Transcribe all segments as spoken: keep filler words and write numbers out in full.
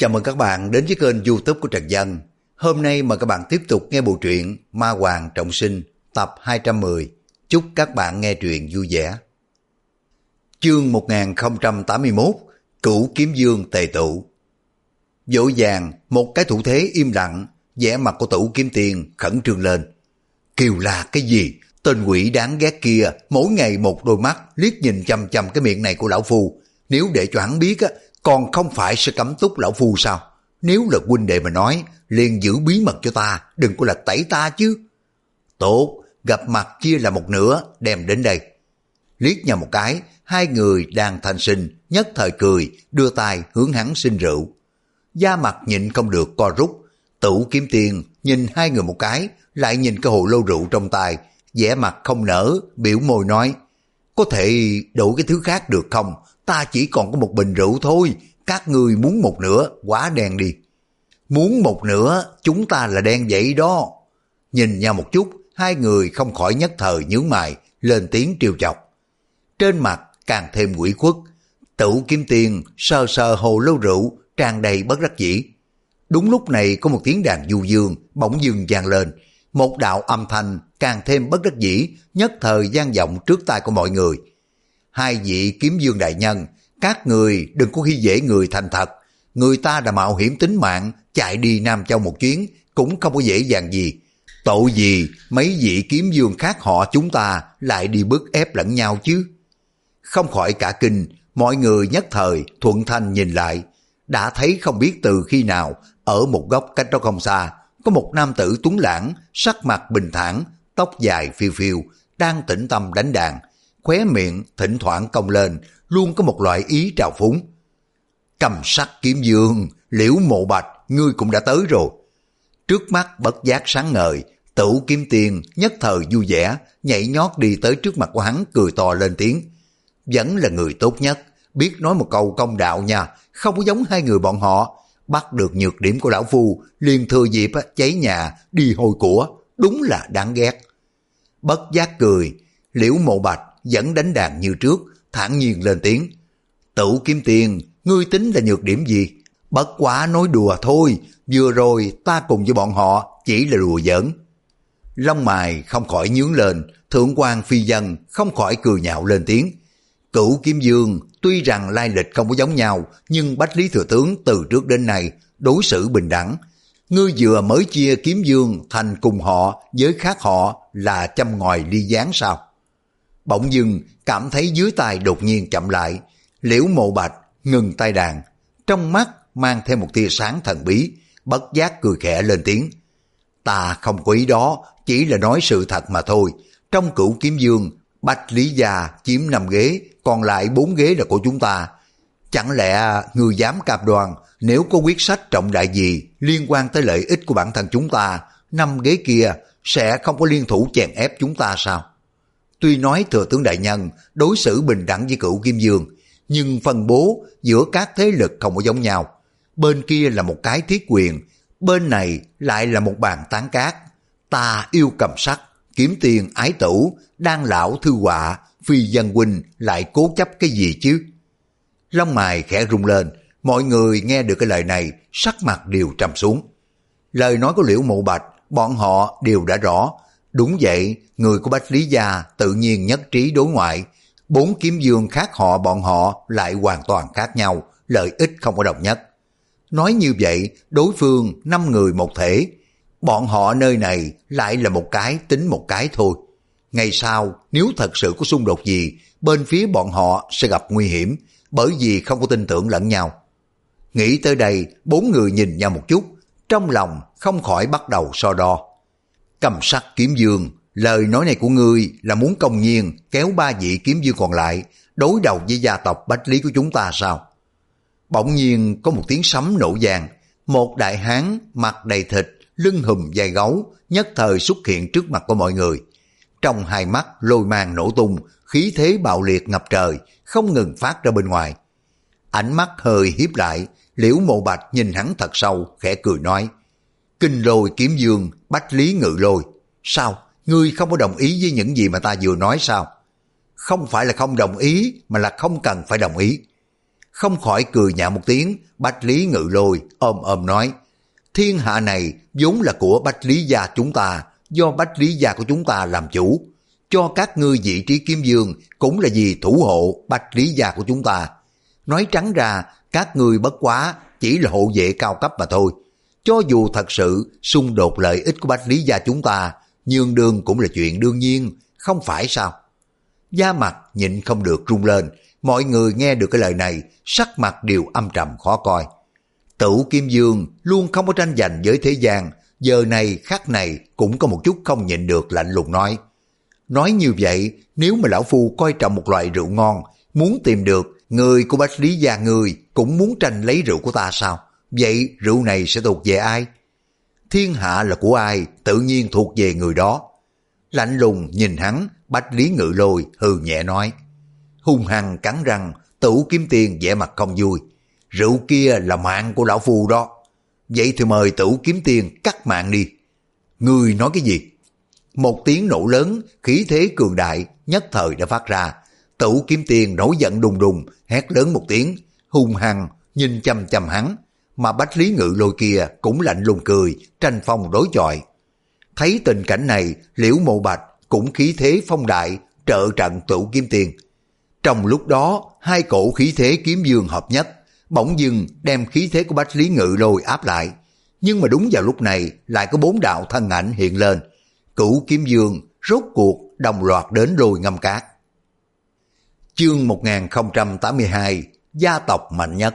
Chào mừng các bạn đến với kênh YouTube của Trần Dân. Hôm nay mời các bạn tiếp tục nghe bộ truyện Ma Hoàng Trọng Sinh tập hai trăm mười. Chúc các bạn nghe truyện vui vẻ. Chương một nghìn không trăm tám mươi mốt, Cửu Kiếm Dương tề tụ. Vội vàng, một cái thủ thế im lặng, vẻ mặt của Tửu Kiếm Tiên khẩn trương lên. Kêu là cái gì? Tên quỷ đáng ghét kia mỗi ngày một đôi mắt liếc nhìn chằm chằm cái miệng này của lão phu. Nếu để cho hắn biết á, còn không phải sẽ cấm túc lão phu sao? Nếu là huynh đệ mà nói, liền giữ bí mật cho ta, đừng có lật tẩy ta chứ. Tốt, gặp mặt chia là một nửa, đem đến đây. Liếc nhau một cái, hai người đang thanh sinh, nhất thời cười, đưa tay hướng hắn xin rượu. Da mặt nhịn không được co rút. Tửu Kiếm Tiên nhìn hai người một cái, lại nhìn cái hồ lô rượu trong tay, vẻ mặt không nở, biểu môi nói, có thể đổi cái thứ khác được không? Ta chỉ còn có một bình rượu thôi, các người muốn một nửa, quá đen đi. Muốn một nửa, chúng ta là đen vậy đó. Nhìn nhau một chút, hai người không khỏi nhất thời nhướng mày, lên tiếng trêu chọc. Trên mặt càng thêm quỷ khuất, Tửu Kiếm Tiên sờ sờ hồ lô rượu, tràn đầy bất đắc dĩ. Đúng lúc này có một tiếng đàn du dương, bỗng dưng vang lên. Một đạo âm thanh càng thêm bất đắc dĩ, nhất thời vang vọng trước tai của mọi người. Hai vị Kiếm Dương đại nhân, các người đừng có khi dễ người thành thật. Người ta đã mạo hiểm tính mạng, chạy đi Nam Châu một chuyến, cũng không có dễ dàng gì. Tội gì mấy vị Kiếm Dương khác họ chúng ta lại đi bức ép lẫn nhau chứ? Không khỏi cả kinh, mọi người nhất thời thuận thanh nhìn lại. Đã thấy không biết từ khi nào, ở một góc cách đó không xa, có một nam tử tuấn lãng, sắc mặt bình thản, tóc dài phiêu phiêu, đang tĩnh tâm đánh đàn, khóe miệng thỉnh thoảng cong lên, luôn có một loại ý trào phúng. Cầm sắc Kiếm Dương, Liễu Mộ Bạch, ngươi cũng đã tới rồi. Trước mắt bất giác sáng ngời, Tửu Kiếm Tiên nhất thời vui vẻ, nhảy nhót đi tới trước mặt của hắn, cười to lên tiếng. Vẫn là người tốt nhất, biết nói một câu công đạo nha, không có giống hai người bọn họ. Bắt được nhược điểm của lão phu, liền thừa dịp cháy nhà, đi hồi của, đúng là đáng ghét. Bất giác cười, Liễu Mộ Bạch vẫn đánh đàn như trước, thản nhiên lên tiếng. Tửu Kiếm Tiên, ngươi tính là nhược điểm gì? Bất quá nói đùa thôi, vừa rồi ta cùng với bọn họ chỉ là đùa giỡn. Lông mày không khỏi nhướng lên, Thượng quan Phi Dân không khỏi cười nhạo lên tiếng. Cửu Kiếm Dương tuy rằng lai lịch không có giống nhau, nhưng Bách Lý Thừa Tướng từ trước đến nay đối xử bình đẳng. Ngươi vừa mới chia Kiếm Dương thành cùng họ với khác họ là châm ngòi ly gián sao? Bỗng dưng cảm thấy dưới tay đột nhiên chậm lại, Liễu Mộ Bạch ngừng tay đàn, trong mắt mang thêm một tia sáng thần bí, bất giác cười khẽ lên tiếng. Ta không có ý đó, chỉ là nói sự thật mà thôi. Trong Cửu Kiếm Dương, Bách Lý gia chiếm năm ghế, còn lại bốn ghế là của chúng ta. Chẳng lẽ ngươi dám cam đoan nếu có quyết sách trọng đại gì liên quan tới lợi ích của bản thân chúng ta, năm ghế kia sẽ không có liên thủ chèn ép chúng ta sao? Tuy nói Thừa Tướng đại nhân đối xử bình đẳng với Cửu Kiếm Dương, nhưng phân bố giữa các thế lực không có giống nhau. Bên kia là một cái thiết quyền, bên này lại là một bàn tán cát. Ta yêu cầm sắc, Kiếm Tiền ái tửu, đan lão thư họa, Phi Dân huynh lại cố chấp cái gì chứ? Lông mày khẽ rung lên, mọi người nghe được cái lời này, sắc mặt đều trầm xuống. Lời nói của Liễu Mộ Bạch, bọn họ đều đã rõ. Đúng vậy, người của Bách Lý gia tự nhiên nhất trí đối ngoại. Bốn Kiếm Dương khác họ bọn họ lại hoàn toàn khác nhau, lợi ích không có đồng nhất. Nói như vậy, đối phương năm người một thể, bọn họ nơi này lại là một cái tính một cái thôi. Ngày sau, nếu thật sự có xung đột gì, bên phía bọn họ sẽ gặp nguy hiểm, bởi vì không có tin tưởng lẫn nhau. Nghĩ tới đây, bốn người nhìn nhau một chút, trong lòng không khỏi bắt đầu so đo. Cầm sắc Kiếm Dương, lời nói này của ngươi là muốn công nhiên kéo ba vị Kiếm Dương còn lại đối đầu với gia tộc Bách Lý của chúng ta sao? Bỗng nhiên có một tiếng sấm nổ vang, một đại hán mặt đầy thịt, lưng hùm vai gấu nhất thời xuất hiện trước mặt của mọi người. Trong hai mắt lôi mang nổ tung, khí thế bạo liệt ngập trời, không ngừng phát ra bên ngoài. Ánh mắt hơi hiếp lại, Liễu Mộ Bạch nhìn hắn thật sâu, khẽ cười nói. Kinh Lôi Kiếm Dương, Bách Lý Ngự Lôi. Sao, ngươi không có đồng ý với những gì mà ta vừa nói sao? Không phải là không đồng ý, mà là không cần phải đồng ý. không khỏi cười nhạo một tiếng. Bách Lý Ngự Lôi ôm ôm nói, thiên hạ này vốn là của Bách Lý gia chúng ta, do Bách Lý gia của chúng ta làm chủ. Cho các ngươi vị trí kiếm dương cũng là vì thủ hộ Bách Lý gia của chúng ta. Nói trắng ra, các ngươi bất quá chỉ là hộ vệ cao cấp mà thôi. Cho dù thật sự xung đột lợi ích của Bách Lý gia chúng ta, nhường đường cũng là chuyện đương nhiên, không phải sao? Da mặt nhịn không được rung lên, mọi người nghe được cái lời này, sắc mặt đều âm trầm khó coi. Tửu Kiếm Dương luôn không có tranh giành với thế gian, giờ này khắc này cũng có một chút không nhịn được, lạnh lùng nói. Nói như vậy, nếu mà lão phu coi trọng một loại rượu ngon, muốn tìm được người của Bách Lý gia người cũng muốn tranh lấy rượu của ta sao? Vậy rượu này sẽ thuộc về ai? Thiên hạ là của ai, tự nhiên thuộc về người đó. Lạnh lùng nhìn hắn, Bách Lý Ngự Lôi hừ nhẹ nói. Hung hăng cắn răng, Tửu Kiếm Tiên vẻ mặt không vui. Rượu kia là mạng của lão phu đó. Vậy thì mời Tửu Kiếm Tiên cắt mạng đi. Ngươi nói cái gì? Một tiếng nổ lớn, khí thế cường đại nhất thời đã phát ra. Tửu Kiếm Tiên nổi giận đùng đùng, hét lớn một tiếng, hung hăng nhìn chăm chăm hắn, mà Bách Lý Ngự Lôi kia cũng lạnh lùng cười, tranh phong đối chọi. Thấy tình cảnh này, Liễu Mộ Bạch cũng khí thế phong đại, trợ trận Tửu Kiếm Tiên. Trong lúc đó, hai cổ khí thế kiếm dương hợp nhất, bỗng dưng đem khí thế của Bách Lý Ngự Lôi áp lại. Nhưng mà đúng vào lúc này, lại có bốn đạo thân ảnh hiện lên. Cửu Kiếm Dương rốt cuộc đồng loạt đến Lôi Ngâm Cát. Chương một nghìn không trăm tám mươi hai, gia tộc mạnh nhất.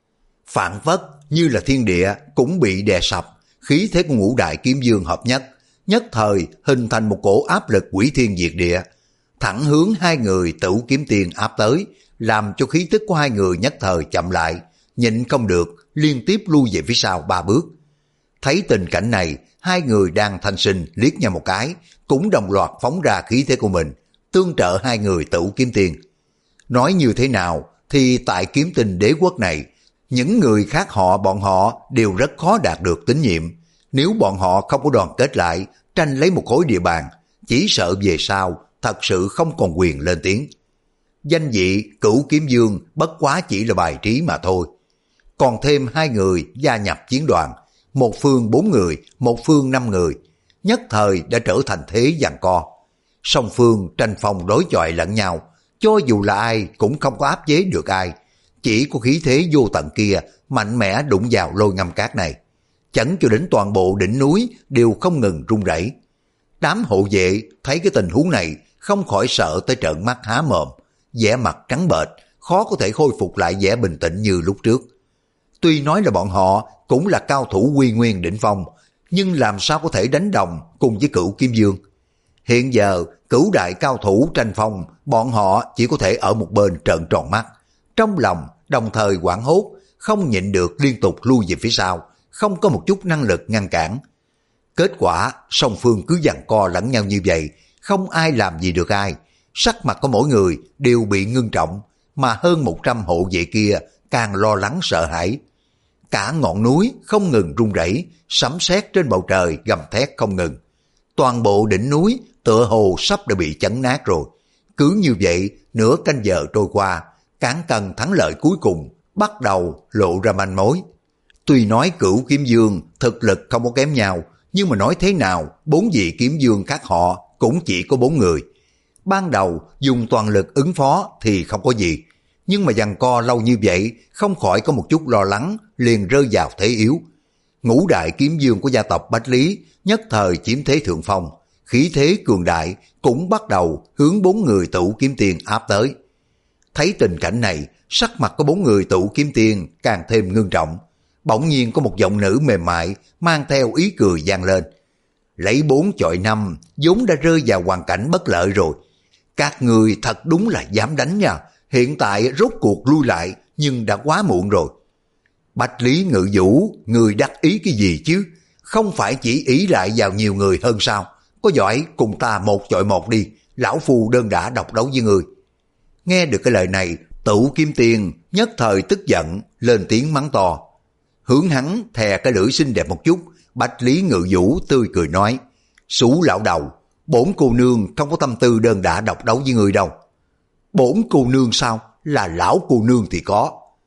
Phản phất như là thiên địa cũng bị đè sập, khí thế của ngũ đại kiếm dương hợp nhất, nhất thời hình thành một cổ áp lực quỷ thiên diệt địa, thẳng hướng hai người Tửu Kiếm Tiên áp tới, làm cho khí tức của hai người nhất thời chậm lại, nhịn không được liên tiếp lui về phía sau ba bước. Thấy tình cảnh này, hai người đang thanh sinh liếc nhau một cái, cũng đồng loạt phóng ra khí thế của mình, tương trợ hai người Tửu Kiếm Tiên. Nói như thế nào thì tại Kiếm Tinh đế quốc này, những người khác họ bọn họ đều rất khó đạt được tín nhiệm. Nếu bọn họ không có đoàn kết lại, tranh lấy một khối địa bàn, chỉ sợ về sau thật sự không còn quyền lên tiếng. Danh vị Cửu Kiếm Dương bất quá chỉ là bài trí mà thôi. Còn thêm hai người gia nhập chiến đoàn, một phương bốn người, một phương năm người, nhất thời đã trở thành thế giằng co. Song phương tranh phong đối chọi lẫn nhau, cho dù là ai cũng không có áp chế được ai. Chỉ có khí thế vô tận kia mạnh mẽ đụng vào Lôi Ngâm Cát này, chấn cho đến toàn bộ đỉnh núi đều không ngừng rung rẩy. Đám hộ vệ thấy cái tình huống này không khỏi sợ tới trợn mắt há mồm, vẻ mặt trắng bệch, khó có thể khôi phục lại vẻ bình tĩnh như lúc trước. Tuy nói là bọn họ cũng là cao thủ quy nguyên đỉnh phong, nhưng làm sao có thể đánh đồng cùng với Cửu Kiếm Dương. Hiện giờ cửu đại cao thủ tranh phong, bọn họ chỉ có thể ở một bên trợn tròn mắt, trong lòng đồng thời hoảng hốt, không nhịn được liên tục lui về phía sau, không có một chút năng lực ngăn cản. Kết quả song phương cứ giằng co lẫn nhau như vậy, không ai làm gì được ai. Sắc mặt của mỗi người đều bị ngưng trọng, mà hơn một trăm hộ vệ kia càng lo lắng sợ hãi. Cả ngọn núi không ngừng rung rẩy, sấm sét trên bầu trời gầm thét không ngừng. Toàn bộ đỉnh núi tựa hồ sắp đã bị chấn nát rồi. Cứ như vậy, nửa canh giờ trôi qua, cán cân thắng lợi cuối cùng bắt đầu lộ ra manh mối. Tuy nói Cửu Kiếm Dương thực lực không có kém nhau, nhưng mà nói thế nào, bốn vị kiếm dương khác họ cũng chỉ có bốn người. Ban đầu dùng toàn lực ứng phó thì không có gì, nhưng mà giằng co lâu như vậy, không khỏi có một chút lo lắng, liền rơi vào thế yếu. Ngũ đại kiếm dương của gia tộc Bách Lý nhất thời chiếm thế thượng phong, khí thế cường đại cũng bắt đầu hướng bốn người Tửu Kiếm Tiên áp tới. Thấy tình cảnh này, sắc mặt của bốn người Tửu Kiếm Tiên càng thêm ngưng trọng. Bỗng nhiên có một giọng nữ mềm mại mang theo ý cười vang lên. Lấy bốn chọi năm, vốn đã rơi vào hoàn cảnh bất lợi rồi. Các người thật đúng là dám đánh nha, hiện tại rốt cuộc lui lại nhưng đã quá muộn rồi. Bách Lý Ngự Vũ, người đắc ý cái gì chứ? Không phải chỉ ý lại vào nhiều người hơn sao? Có giỏi cùng ta một chọi một đi, lão phu đơn đả độc đấu với người. Nghe được cái lời này, Tửu Kiếm Tiên nhất thời tức giận, lên tiếng mắng to. Hướng hắn thè cái lưỡi xinh đẹp một chút, Bách Lý Ngự Vũ tươi cười nói, Sú lão đầu, bổn cô nương không có tâm tư đơn đả độc đấu với người đâu. Bổn cô nương sao? Là lão cô nương thì có.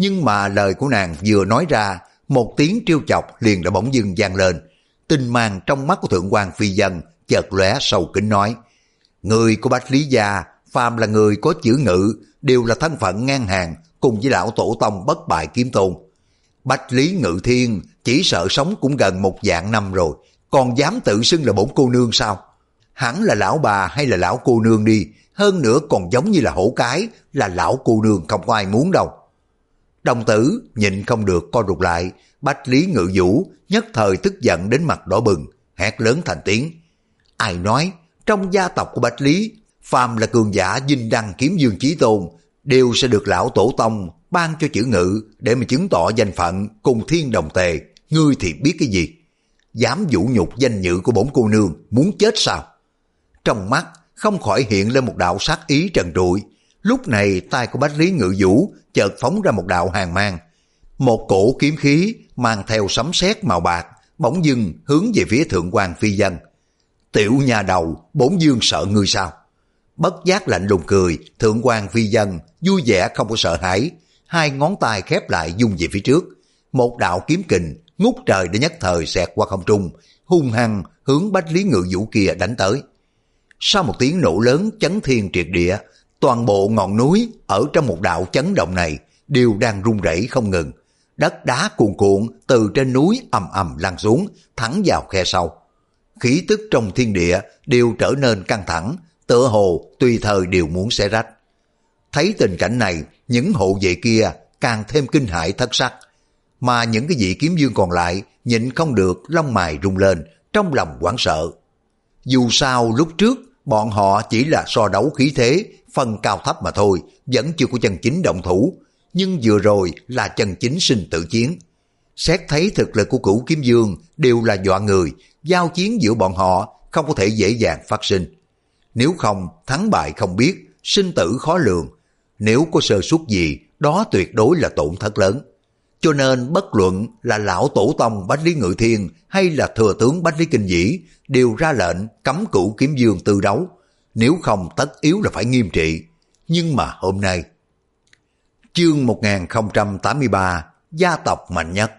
Nhưng mà lời của nàng vừa nói ra, một tiếng trêu chọc liền đã bỗng dưng vang lên. Tinh mang trong mắt của Thượng quan Phi Dân chợt lóe sâu kín nói: người của Bách Lý gia, phàm là người có chữ ngự, đều là thân phận ngang hàng cùng với lão tổ tông bất bại kiếm tôn. Bách Lý Ngự Thiên chỉ sợ sống cũng gần một vạn năm rồi, còn dám tự xưng là bổn cô nương sao? Hẳn là lão bà hay là lão cô nương đi, hơn nữa còn giống như là hổ cái, là lão cô nương không có ai muốn đâu. Đồng tử nhịn không được co rụt lại, Bách Lý Ngự Vũ nhất thời tức giận đến mặt đỏ bừng, hét lớn thành tiếng: ai nói trong gia tộc của Bách Lý, phàm là cường giả dinh đăng kiếm dương chí tôn đều sẽ được lão tổ tông ban cho chữ ngự để mà chứng tỏ danh phận cùng thiên đồng tề? Ngươi thì biết cái gì? Dám vũ nhục danh dự của bổn cô nương, muốn chết sao? Trong mắt không khỏi hiện lên một đạo sát ý trần trụi. Lúc này tay của Bách Lý Ngự Vũ chợt phóng ra một đạo hàn mang, một cổ kiếm khí mang theo sấm sét màu bạc bỗng dưng hướng về phía Thượng quan Phi Dân. Tiểu nhà đầu, bổn dương sợ ngươi sao? Bất giác lạnh lùng cười, Thượng quan Phi Dân vui vẻ không có sợ hãi, hai ngón tay khép lại dung về phía trước, một đạo kiếm kình ngút trời để nhất thời xẹt qua không trung, hung hăng hướng Bách Lý Ngự Vũ kia đánh tới. Sau một tiếng nổ lớn chấn thiên triệt địa, toàn bộ ngọn núi ở trong một đạo chấn động này đều đang rung rẩy không ngừng. Đất đá cuồn cuộn từ trên núi ầm ầm lăn xuống, thẳng vào khe sâu. Khí tức trong thiên địa đều trở nên căng thẳng, tựa hồ tùy thời đều muốn xé rách. Thấy tình cảnh này, những hộ vệ kia càng thêm kinh hãi thất sắc, mà những cái vị kiếm dương còn lại nhịn không được lông mày rung lên, trong lòng hoảng sợ. Dù sao lúc trước bọn họ chỉ là so đấu khí thế, phân cao thấp mà thôi, vẫn chưa có chân chính động thủ, nhưng vừa rồi là chân chính sinh tử chiến. Xét thấy thực lực của Cửu Kiếm Dương đều là dọa người, giao chiến giữa bọn họ không có thể dễ dàng phát sinh. Nếu không, thắng bại không biết, sinh tử khó lường. Nếu có sơ suất gì, đó tuyệt đối là tổn thất lớn. Cho nên bất luận là lão tổ tông Bách Lý Ngự Thiên hay là thừa tướng Bách Lý Kinh Dĩ đều ra lệnh cấm Cửu Kiếm Dương tư đấu. Nếu không tất yếu là phải nghiêm trị. Nhưng mà hôm nay, chương một nghìn không trăm tám mươi ba, gia tộc mạnh nhất.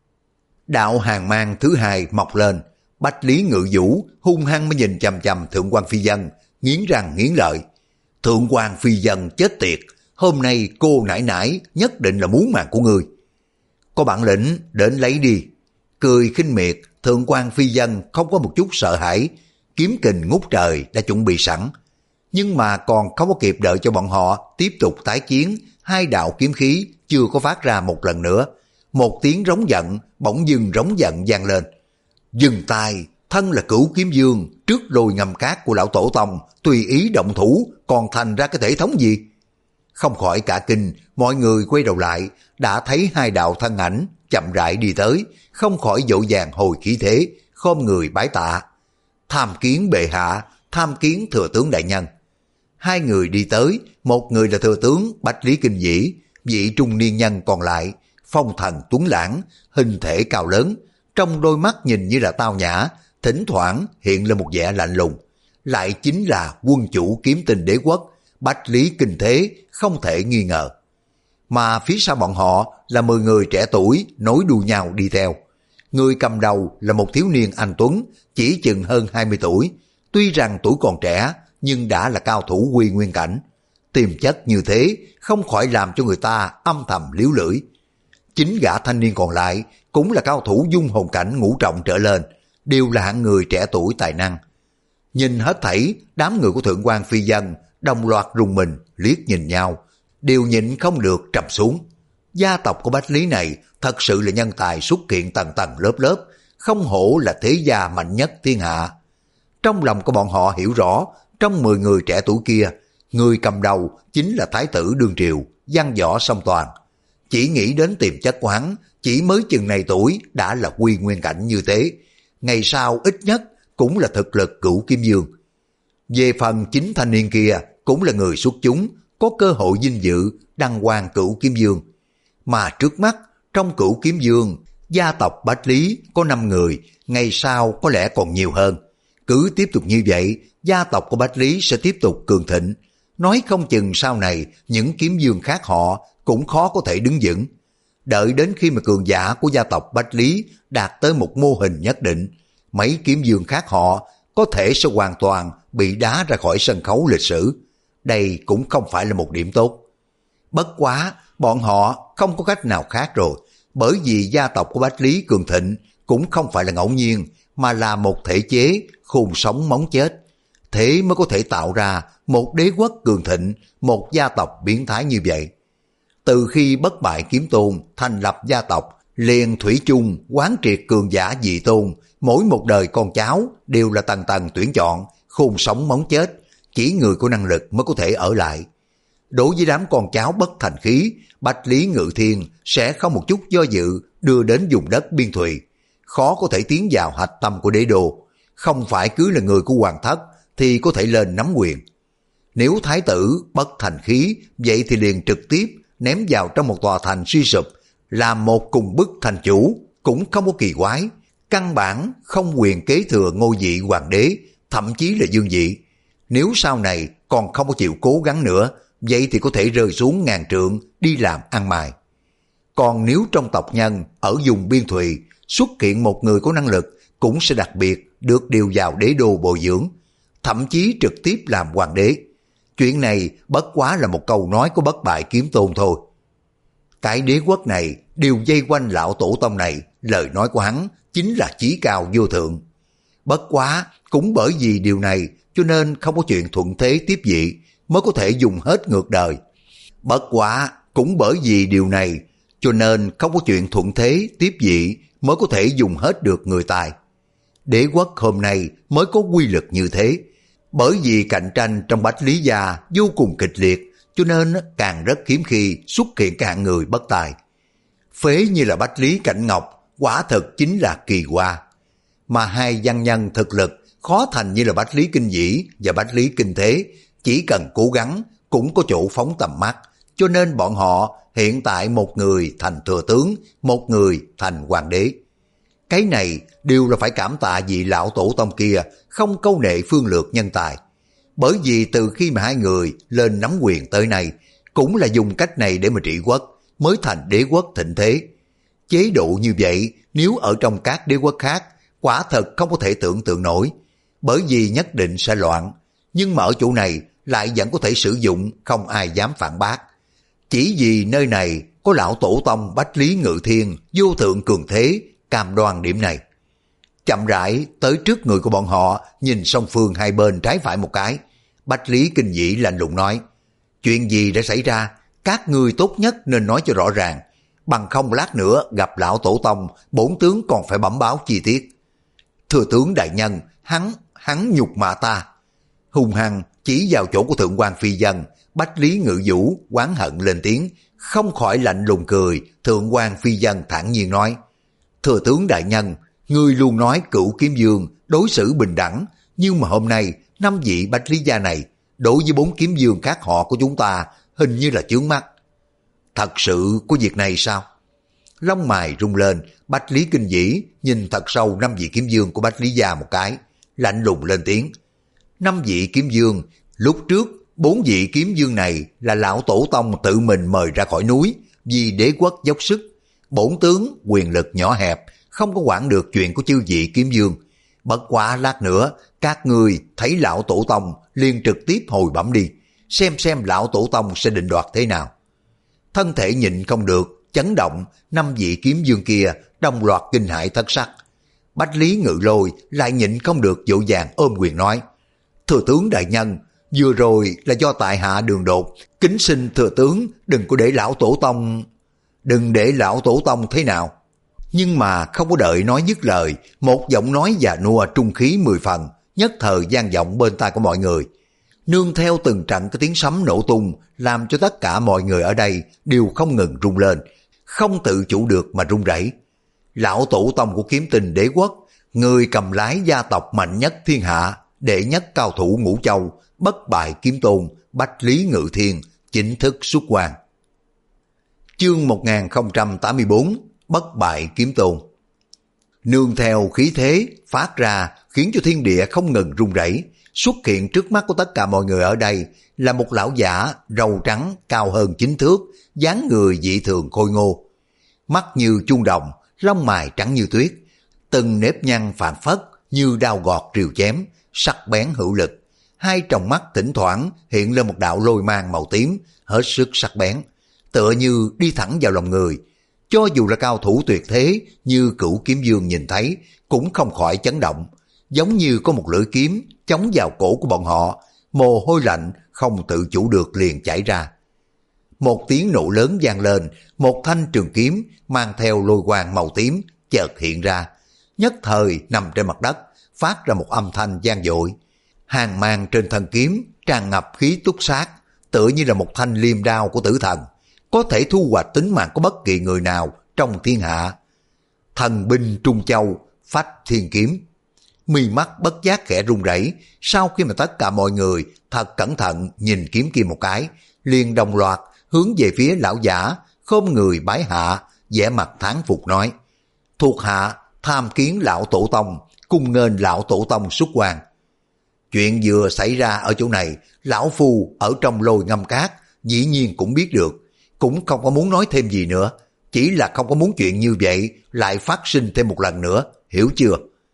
Đạo hàng mang thứ hai mọc lên, Bách Lý Ngự Vũ hung hăng mới nhìn chằm chằm Thượng quan Phi Dân, nghiến răng nghiến lợi. Thượng quan Phi Dân chết tiệt, hôm nay cô nãi nãi nhất định là muốn mạng của ngươi. Có bản lĩnh đến lấy đi. Cười khinh miệt, Thượng quan Phi Dân không có một chút sợ hãi, kiếm kình ngút trời đã chuẩn bị sẵn. Nhưng mà còn không có kịp đợi cho bọn họ tiếp tục tái chiến, hai đạo kiếm khí chưa có phát ra một lần nữa. Một tiếng rống giận, bỗng dưng rống giận vang lên. Dừng tay, thân là Cửu Kiếm Dương, trước đôi ngầm cát của lão tổ tông, tùy ý động thủ, còn thành ra cái thể thống gì? Không khỏi cả kinh, mọi người quay đầu lại, đã thấy hai đạo thân ảnh chậm rãi đi tới, không khỏi vội vàng hồi khí thế, khom người bái tạ. Tham kiến bệ hạ, tham kiến thừa tướng đại nhân. Hai người đi tới, một người là thừa tướng Bách Lý Kinh Dĩ, vị trung niên nhân còn lại, phong thần tuấn lãng, hình thể cao lớn, trong đôi mắt nhìn như là tao nhã, thỉnh thoảng hiện lên một vẻ lạnh lùng. Lại chính là quân chủ Kiếm Tinh Đế Quốc, Bách Lý Kinh Thế, không thể nghi ngờ. Mà phía sau bọn họ là mười người trẻ tuổi nối đuôi nhau đi theo. Người cầm đầu là một thiếu niên anh tuấn, chỉ chừng hơn hai mươi tuổi, tuy rằng tuổi còn trẻ nhưng đã là cao thủ Quy Nguyên cảnh. Tiềm chất như thế không khỏi làm cho người ta âm thầm liếu lưỡi. Chính gã thanh niên còn lại cũng là cao thủ dung hồn cảnh ngũ trọng trở lên, đều là hạng người trẻ tuổi tài năng. Nhìn hết thảy, đám người của Thượng quan Phi Dân đồng loạt rùng mình, liếc nhìn nhau, đều nhịn không được trầm xuống. Gia tộc của Bách Lý này thật sự là nhân tài xuất hiện tầng tầng lớp lớp, không hổ là thế gia mạnh nhất thiên hạ. Trong lòng của bọn họ hiểu rõ, trong mười người trẻ tuổi kia, người cầm đầu chính là Thái tử đương triều, văn võ song toàn. Chỉ nghĩ đến tiềm chất của hắn, chỉ mới chừng này tuổi đã là Quy Nguyên cảnh như thế, ngày sau ít nhất cũng là thực lực Cửu Kiếm Dương. Về phần chính thanh niên kia cũng là người xuất chúng, có cơ hội vinh dự đăng quang Cửu Kiếm Dương. Mà trước mắt trong Cửu Kiếm Dương, gia tộc Bách Lý có năm người, ngày sau có lẽ còn nhiều hơn. Cứ tiếp tục như vậy, gia tộc của Bách Lý sẽ tiếp tục cường thịnh. Nói không chừng sau này những kiếm dương khác họ cũng khó có thể đứng vững. Đợi đến khi mà cường giả của gia tộc Bách Lý đạt tới một mô hình nhất định, mấy kiếm dương khác họ có thể sẽ hoàn toàn bị đá ra khỏi sân khấu lịch sử. Đây cũng không phải là một điểm tốt. Bất quá, bọn họ không có cách nào khác rồi, bởi vì gia tộc của Bách Lý cường thịnh cũng không phải là ngẫu nhiên, mà là một thể chế khôn sống móng chết. Thế mới có thể tạo ra một đế quốc cường thịnh, một gia tộc biến thái như vậy. Từ khi Bất Bại Kiếm Tôn thành lập gia tộc, liền thủy chung quán triệt cường giả dị tôn, mỗi một đời con cháu đều là tầng tầng tuyển chọn, khôn sống móng chết, chỉ người có năng lực mới có thể ở lại. Đối với đám con cháu bất thành khí, Bách Lý Ngự Thiên sẽ không một chút do dự đưa đến vùng đất biên thùy, khó có thể tiến vào hạch tâm của đế đô. Không phải cứ là người của hoàng thất thì có thể lên nắm quyền. Nếu thái tử bất thành khí, vậy thì liền trực tiếp ném vào trong một tòa thành suy sụp, làm một cùng bức thành chủ, cũng không có kỳ quái. Căn bản không quyền kế thừa ngôi vị hoàng đế, thậm chí là dương vị. Nếu sau này còn không có chịu cố gắng nữa, vậy thì có thể rơi xuống ngàn trượng đi làm ăn mài. Còn nếu trong tộc nhân ở vùng biên thùy xuất hiện một người có năng lực, cũng sẽ đặc biệt được điều vào đế đô bồi dưỡng, thậm chí trực tiếp làm hoàng đế. Chuyện này bất quá là một câu nói của Bất Bại Kiếm Tôn thôi. Cái đế quốc này đều dây quanh lão tổ tông này, lời nói của hắn chính là chí cao vô thượng. Bất quá cũng bởi vì điều này cho nên không có chuyện thuận thế tiếp vị, mới có thể dùng hết ngược đời. Bất quá cũng bởi vì điều này cho nên không có chuyện thuận thế tiếp vị mới có thể dùng hết được người tài. Đế quốc hôm nay mới có quy lực như thế. Bởi vì cạnh tranh trong Bách Lý gia vô cùng kịch liệt, cho nên càng rất hiếm khi xuất hiện cái hạng người bất tài. Phế như là Bách Lý Cảnh Ngọc quả thực chính là kỳ hoa. Mà hai văn nhân thực lực khó thành như là Bách Lý Kinh Vĩ và Bách Lý Kinh Thế, chỉ cần cố gắng cũng có chỗ phóng tầm mắt, cho nên bọn họ hiện tại một người thành thừa tướng, một người thành hoàng đế. Cái này đều là phải cảm tạ vị lão tổ tông kia không câu nệ phương lược nhân tài. Bởi vì từ khi mà hai người lên nắm quyền tới nay, cũng là dùng cách này để mà trị quốc, mới thành đế quốc thịnh thế. Chế độ như vậy nếu ở trong các đế quốc khác, quả thật không có thể tưởng tượng nổi, bởi vì nhất định sẽ loạn. Nhưng mà ở chỗ này lại vẫn có thể sử dụng, không ai dám phản bác. Chỉ vì nơi này có lão tổ tông Bách Lý Ngự Thiên vô thượng cường thế, cam đoan điểm này. Chậm rãi tới trước người của bọn họ, nhìn song phương hai bên trái phải một cái. Bách Lý Kinh Vĩ lạnh lùng nói, chuyện gì đã xảy ra, các ngươi tốt nhất nên nói cho rõ ràng, bằng không lát nữa gặp lão tổ tông, bổn tướng còn phải bẩm báo chi tiết. Thừa tướng đại nhân, hắn, hắn nhục mạ ta. Hung hăng chỉ vào chỗ của thượng quan phi dân, Bách Lý Ngự Vũ oán hận lên tiếng, không khỏi lạnh lùng cười. Thượng quan phi dân thản nhiên nói, thừa tướng đại nhân, ngươi luôn nói Cửu Kiếm Dương đối xử bình đẳng, nhưng mà hôm nay năm vị Bách Lý gia này đối với bốn kiếm dương khác họ của chúng ta hình như là chướng mắt. Thật sự có việc này sao? Lông mày rung lên, Bách Lý Kinh Vĩ nhìn thật sâu năm vị kiếm dương của Bách Lý gia một cái, lạnh lùng lên tiếng. Năm vị kiếm dương, lúc trước bốn vị kiếm dương này là lão tổ tông tự mình mời ra khỏi núi, vì đế quốc dốc sức. Bổn tướng quyền lực nhỏ hẹp, không có quản được chuyện của chư vị kiếm dương. Bất quá lát nữa, các người thấy lão tổ tông liền trực tiếp hồi bẩm đi, xem xem lão tổ tông sẽ định đoạt thế nào. Thân thể nhịn không được, chấn động, năm vị kiếm dương kia đồng loạt kinh hãi thất sắc. Bách Lý Ngự Lôi lại nhịn không được dỗ dàng ôm quyền nói, thừa tướng đại nhân, vừa rồi là do tại hạ đường đột, kính xin thừa tướng đừng có để lão tổ tông... Đừng để lão tổ tông thế nào? Nhưng mà không có đợi nói dứt lời, một giọng nói già nua trung khí mười phần, nhất thời vang vọng bên tai của mọi người. Nương theo từng trận cái tiếng sấm nổ tung, làm cho tất cả mọi người ở đây đều không ngừng rung lên, không tự chủ được mà run rẩy. Lão tổ tông của Kiếm Tinh đế quốc, người cầm lái gia tộc mạnh nhất thiên hạ, đệ nhất cao thủ Ngũ Châu, Bất Bại Kiếm Tôn, Bách Lý Ngự Thiên, chính thức xuất quan. Chương một nghìn không trăm tám mươi bốn, Bất Bại Kiếm Tôn. Nương theo khí thế phát ra khiến cho thiên địa không ngừng rung rẩy, Xuất hiện trước mắt của tất cả mọi người ở đây là một lão giả râu trắng cao hơn chín thước, dáng người dị thường khôi ngô. Mắt như chuông đồng, lông mày trắng như tuyết, từng nếp nhăn phảng phất như đao gọt rìu chém, sắc bén hữu lực. Hai tròng mắt thỉnh thoảng hiện lên một đạo lôi mang màu tím, hết sức sắc bén, tựa như đi thẳng vào lòng người. Cho dù là cao thủ tuyệt thế như Cửu Kiếm Dương nhìn thấy cũng không khỏi chấn động, giống như có một lưỡi kiếm chống vào cổ của bọn họ, mồ hôi lạnh không tự chủ được liền chảy ra. Một tiếng nổ lớn vang lên, một thanh trường kiếm mang theo lôi quang màu tím chợt hiện ra, nhất thời nằm trên mặt đất, phát ra một âm thanh vang dội. Hàng mang trên thân kiếm tràn ngập khí túc sát, tựa như là một thanh liêm đao của tử thần, có thể thu hoạch tính mạng của bất kỳ người nào trong thiên hạ. Thần binh Trung Châu, Phách Thiên Kiếm. Mi mắt bất giác khẽ run rẩy, sau khi mà tất cả mọi người thật cẩn thận nhìn kiếm kia một cái, liền đồng loạt hướng về phía lão giả, khom người bái hạ, vẻ mặt thán phục nói: thuộc hạ tham kiến lão tổ tông, cung nghênh lão tổ tông xuất quan. Chuyện vừa xảy ra ở chỗ này, lão phu ở trong lôi ngâm cát dĩ nhiên cũng biết được, cũng không có muốn nói thêm gì nữa, chỉ là không có muốn chuyện như vậy lại phát sinh thêm một lần nữa, hiểu chưa?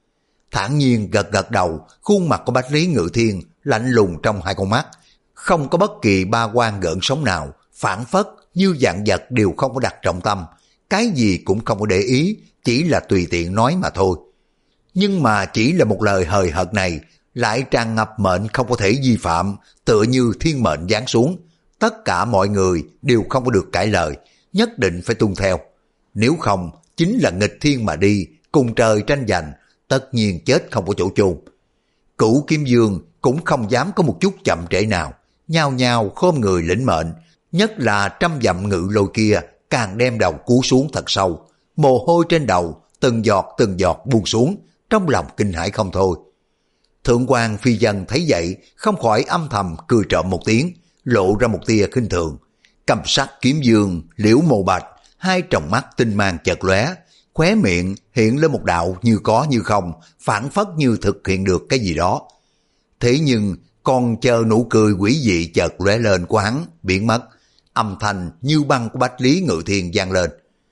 Thản nhiên gật gật đầu, khuôn mặt của Bách Lý Ngự Thiên lạnh lùng trong hai con mắt, không có bất kỳ ba quan gợn sóng nào, phản phất như dạng vật đều không có đặt trọng tâm, cái gì cũng không có để ý, chỉ là tùy tiện nói mà thôi. Nhưng mà chỉ là một lời hời hợt này lại tràn ngập mệnh không có thể vi phạm, tựa như thiên mệnh giáng xuống, tất cả mọi người đều không có được cãi lời, nhất định phải tuân theo. Nếu không, chính là nghịch thiên mà đi, cùng trời tranh giành, tất nhiên chết không có chỗ chôn. Cửu Kiếm Dương cũng không dám có một chút chậm trễ nào, nhao nhao khom người lĩnh mệnh, nhất là trăm dặm ngự lôi kia càng đem đầu cú xuống thật sâu, mồ hôi trên đầu từng giọt từng giọt buông xuống, trong lòng kinh hãi không thôi. Thượng quan Phi Dân thấy vậy không khỏi âm thầm cười trộm một tiếng, lộ ra một tia khinh thường. Cầm sắc kiếm dương Liễu Mộ Bạch, hai tròng mắt tinh mang chợt lóe, khóe miệng hiện lên một đạo như có như không, phản phất như thực hiện được cái gì đó. Thế nhưng còn chờ nụ cười quỷ dị chợt lóe lên của hắn biến mất, âm thanh như băng của Bách Lý Ngự Thiên vang lên.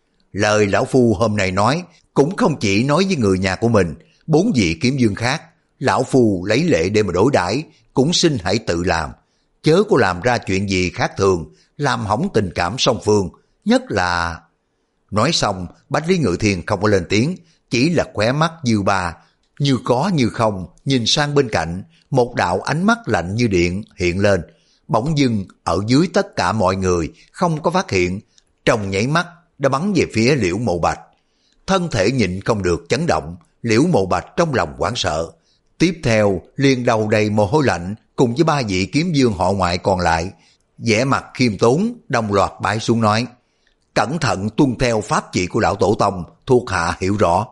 Lời lão phu hôm nay nói cũng không chỉ nói với người nhà của mình, bốn vị kiếm dương khác, lão phu lấy lệ để mà đối đãi, cũng xin hãy tự làm, chớ có làm ra chuyện gì khác thường, làm hỏng tình cảm song phương, nhất là... Nói xong, Bách Lý Ngự Thiên không có lên tiếng, chỉ là khóe mắt dư ba, như có như không, nhìn sang bên cạnh, một đạo ánh mắt lạnh như điện hiện lên, bỗng dưng ở dưới tất cả mọi người không có phát hiện, trong nháy mắt đã bắn về phía Liễu Mộ Bạch. Thân thể nhịn không được chấn động, Liễu Mộ Bạch trong lòng hoảng sợ. Tiếp theo liền đầu đầy mồ hôi lạnh cùng với ba vị kiếm dương họ ngoại còn lại, vẻ mặt khiêm tốn đồng loạt bái xuống nói: cẩn thận tuân theo pháp chỉ của lão tổ tông, thuộc hạ hiểu rõ.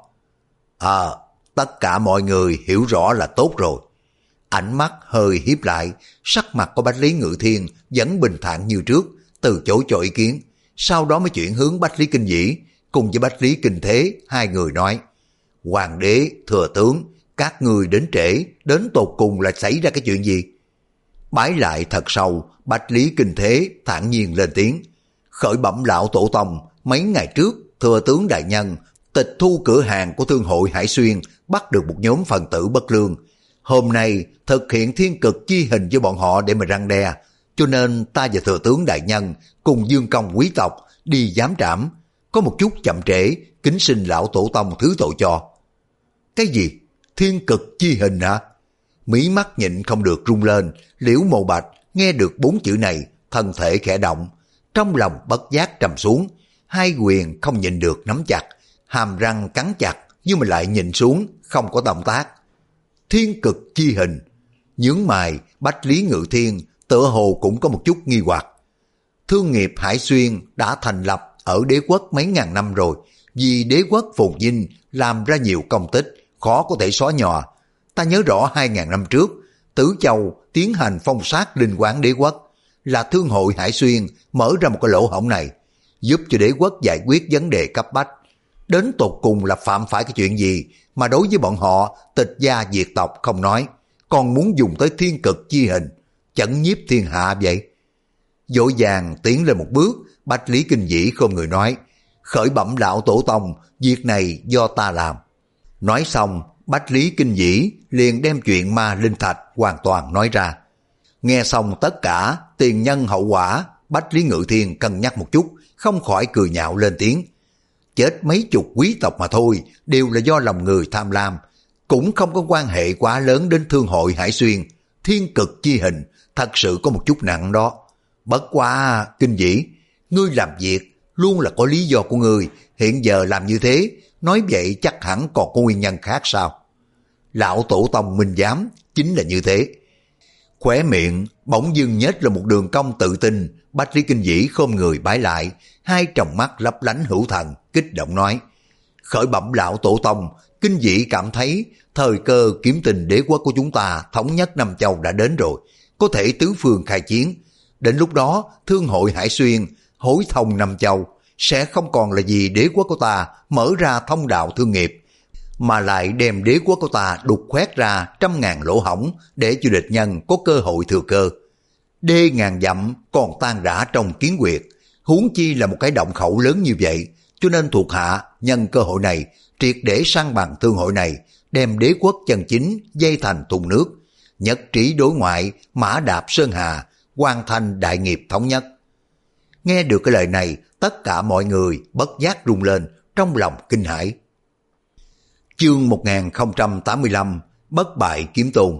À, tất cả mọi người hiểu rõ là tốt rồi. Ánh mắt hơi hiếp lại, sắc mặt của Bách Lý Ngự Thiên vẫn bình thản như trước, từ chối cho ý kiến, sau đó mới chuyển hướng Bách Lý Kinh Dĩ cùng với Bách Lý Kinh Thế, hai người nói: hoàng đế, thừa tướng, các người đến trễ, đến tột cùng là xảy ra cái chuyện gì? Bái lại thật sâu, Bách Lý Kinh Thế thản nhiên lên tiếng: khởi bẩm lão tổ tông, mấy ngày trước thừa tướng đại nhân tịch thu cửa hàng của thương hội Hải Xuyên, bắt được một nhóm phần tử bất lương. Hôm nay thực hiện thiên cực chi hình với bọn họ để mà răn đe, cho nên ta và thừa tướng đại nhân cùng dương công quý tộc đi giám trảm, có một chút chậm trễ, kính xin lão tổ tông thứ tội cho. Cái gì? Thiên cực chi hình hả? Mí mắt nhịn không được rung lên, Liễu Mộ Bạch nghe được bốn chữ này, thân thể khẽ động, trong lòng bất giác trầm xuống, hai quyền không nhịn được nắm chặt, hàm răng cắn chặt nhưng mà lại nhìn xuống, không có động tác. Thiên cực chi hình, nhướng mày, Bách Lý Ngự Thiên tựa hồ cũng có một chút nghi hoặc. Thương nghiệp Hải Xuyên đã thành lập ở đế quốc mấy ngàn năm rồi, vì đế quốc phồn vinh làm ra nhiều công tích, khó có thể xóa nhòa. Ta nhớ rõ hai ngàn năm trước, Tứ Châu tiến hành phong sát linh quán đế quốc, là thương hội Hải Xuyên mở ra một cái lỗ hổng này, giúp cho đế quốc giải quyết vấn đề cấp bách. Đến tột cùng là phạm phải cái chuyện gì mà đối với bọn họ tịch gia diệt tộc không nói, còn muốn dùng tới thiên cực chi hình, chấn nhiếp thiên hạ vậy. Vội vàng tiến lên một bước, Bách Lý Kinh Vĩ không người nói, khởi bẩm lão tổ tông, việc này do ta làm. Nói xong, Bách Lý Kinh Vĩ liền đem chuyện ma linh thạch hoàn toàn nói ra. Nghe xong tất cả, tiền nhân hậu quả, Bách Lý Ngự Thiên cân nhắc một chút, không khỏi cười nhạo lên tiếng. Chết mấy chục quý tộc mà thôi, đều là do lòng người tham lam, cũng không có quan hệ quá lớn đến thương hội Hải Xuyên. Thiên cực chi hình, thật sự có một chút nặng đó. Bất quá, Kinh Vĩ, ngươi làm việc luôn là có lý do của ngươi, hiện giờ làm như thế, nói vậy chắc hẳn còn có nguyên nhân khác sao? Lão tổ tông minh giám, chính là như thế. Khóe miệng bỗng dưng nhếch là một đường cong tự tin, Bách Lý Kinh Vĩ khom người bái lại, hai tròng mắt lấp lánh hữu thần, kích động nói: khởi bẩm lão tổ tông, Kinh Vĩ cảm thấy thời cơ kiếm tình đế quốc của chúng ta thống nhất Nam Châu đã đến rồi, có thể tứ phương khai chiến. Đến lúc đó, thương hội Hải Xuyên hối thông Nam Châu, sẽ không còn là gì đế quốc của ta mở ra thông đạo thương nghiệp, mà lại đem đế quốc của ta đục khoét ra trăm ngàn lỗ hổng để cho địch nhân có cơ hội thừa cơ. Đê ngàn dặm còn tan rã trong kiến quyệt, huống chi là một cái động khẩu lớn như vậy, cho nên thuộc hạ nhân cơ hội này triệt để sang bằng thương hội này, đem đế quốc chân chính dây thành thùng nước, nhất trí đối ngoại, mã đạp sơn hà, hoàn thành đại nghiệp thống nhất. Nghe được cái lời này, tất cả mọi người bất giác rung lên, trong lòng kinh hãi. Chương một nghìn không trăm tám mươi lăm, bất bại kiếm tôn.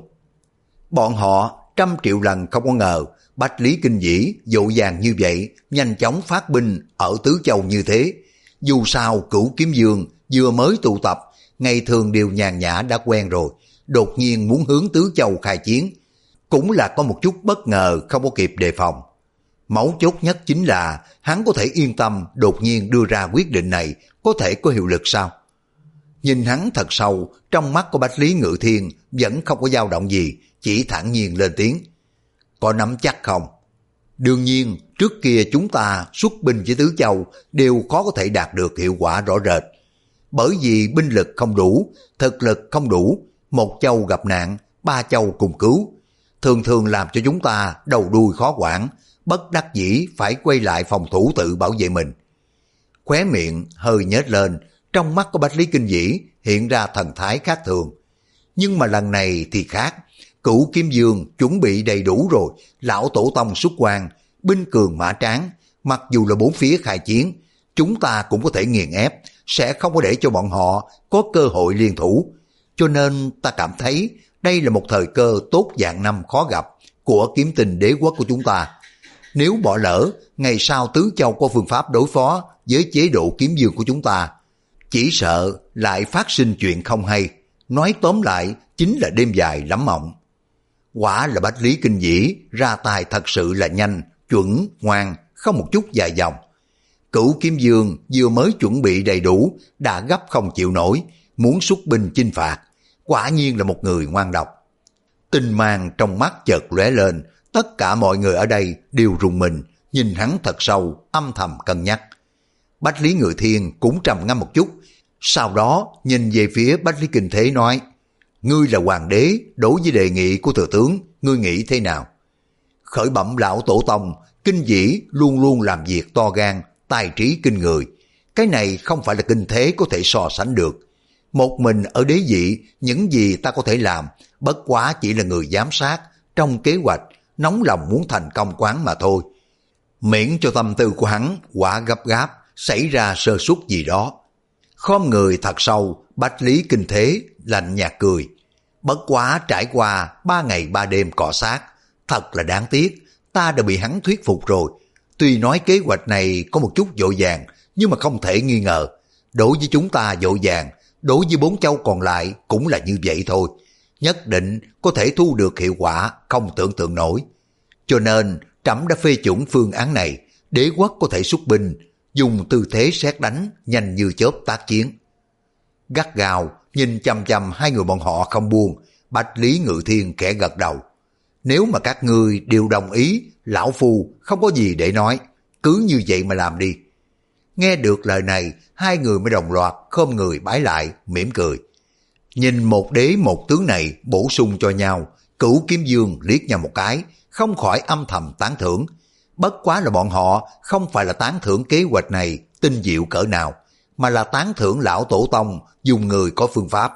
Bọn họ trăm triệu lần không có ngờ Bách Lý Kinh Vĩ dội vàng như vậy, nhanh chóng phát binh ở Tứ Châu như thế. Dù sao Cửu Kiếm Dương vừa mới tụ tập, ngày thường đều nhàn nhã đã quen rồi, đột nhiên muốn hướng Tứ Châu khai chiến, cũng là có một chút bất ngờ không có kịp đề phòng. Mấu chốt nhất chính là hắn có thể yên tâm đột nhiên đưa ra quyết định này có thể có hiệu lực sao? Nhìn hắn thật sâu, trong mắt của Bách Lý Ngự Thiên vẫn không có dao động gì, chỉ thản nhiên lên tiếng. Có nắm chắc không? Đương nhiên, trước kia chúng ta xuất binh với Tứ Châu đều khó có thể đạt được hiệu quả rõ rệt. Bởi vì binh lực không đủ, thực lực không đủ, một châu gặp nạn, ba châu cùng cứu, thường thường làm cho chúng ta đầu đuôi khó quản, bất đắc dĩ phải quay lại phòng thủ tự bảo vệ mình. Khóe miệng hơi nhếch lên, trong mắt của Bách Lý Kinh Vĩ hiện ra thần thái khác thường. Nhưng mà lần này thì khác, Cửu Kiếm Dương chuẩn bị đầy đủ rồi, lão tổ tông xuất quan, binh cường mã tráng, mặc dù là bốn phía khai chiến, chúng ta cũng có thể nghiền ép, sẽ không có để cho bọn họ có cơ hội liên thủ. Cho nên ta cảm thấy đây là một thời cơ tốt vạn năm khó gặp của kiếm tình đế quốc của chúng ta. Nếu bỏ lỡ, ngày sau Tứ Châu có phương pháp đối phó với chế độ kiếm dương của chúng ta, chỉ sợ lại phát sinh chuyện không hay. Nói tóm lại chính là đêm dài lắm mộng. Quả là Bách Lý Kinh Vĩ ra tay thật sự là nhanh, chuẩn, ngoan, không một chút dài dòng. Cửu Kiếm Dương vừa mới chuẩn bị đầy đủ, đã gấp không chịu nổi, muốn xuất binh chinh phạt. Quả nhiên là một người ngoan độc. Tinh mang trong mắt chợt lóe lên, tất cả mọi người ở đây đều rùng mình, nhìn hắn thật sâu, âm thầm cân nhắc. Bách Lý Ngự Thiên cũng trầm ngâm một chút, sau đó nhìn về phía Bách Lý Kinh Thế nói: ngươi là hoàng đế, đối với đề nghị của thừa tướng, ngươi nghĩ thế nào? Khởi bẩm lão tổ tông, Kinh Vĩ luôn luôn làm việc to gan, tài trí kinh người, cái này không phải là Kinh Thế có thể so sánh được. Một mình ở đế vị, những gì ta có thể làm, bất quá chỉ là người giám sát, trong kế hoạch, nóng lòng muốn thành công quán mà thôi. Miễn cho tâm tư của hắn quả gấp gáp, xảy ra sơ suất gì đó. Khom người thật sâu, Bách Lý Kinh Thế lạnh nhạt cười. Bất quá trải qua ba ngày ba đêm cọ sát, thật là đáng tiếc, ta đã bị hắn thuyết phục rồi. Tuy nói kế hoạch này có một chút vội vàng, nhưng mà không thể nghi ngờ. Đối với chúng ta vội vàng, đối với bốn châu còn lại cũng là như vậy thôi. Nhất định có thể thu được hiệu quả không tưởng tượng nổi. Cho nên trẫm đã phê chuẩn phương án này, đế quốc có thể xuất binh, dùng tư thế sét đánh, nhanh như chớp tác chiến. Gắt gao nhìn chằm chằm hai người bọn họ không buông, Bách Lý Ngự Thiên khẽ gật đầu. Nếu mà các ngươi đều đồng ý, lão phu không có gì để nói, cứ như vậy mà làm đi. Nghe được lời này, hai người mới đồng loạt khom người bái lại, mỉm cười. Nhìn một đế một tướng này bổ sung cho nhau, Cửu Kiếm Dương liếc nhau một cái, không khỏi âm thầm tán thưởng. Bất quá là bọn họ không phải là tán thưởng kế hoạch này tinh diệu cỡ nào, mà là tán thưởng lão tổ tông dùng người có phương pháp.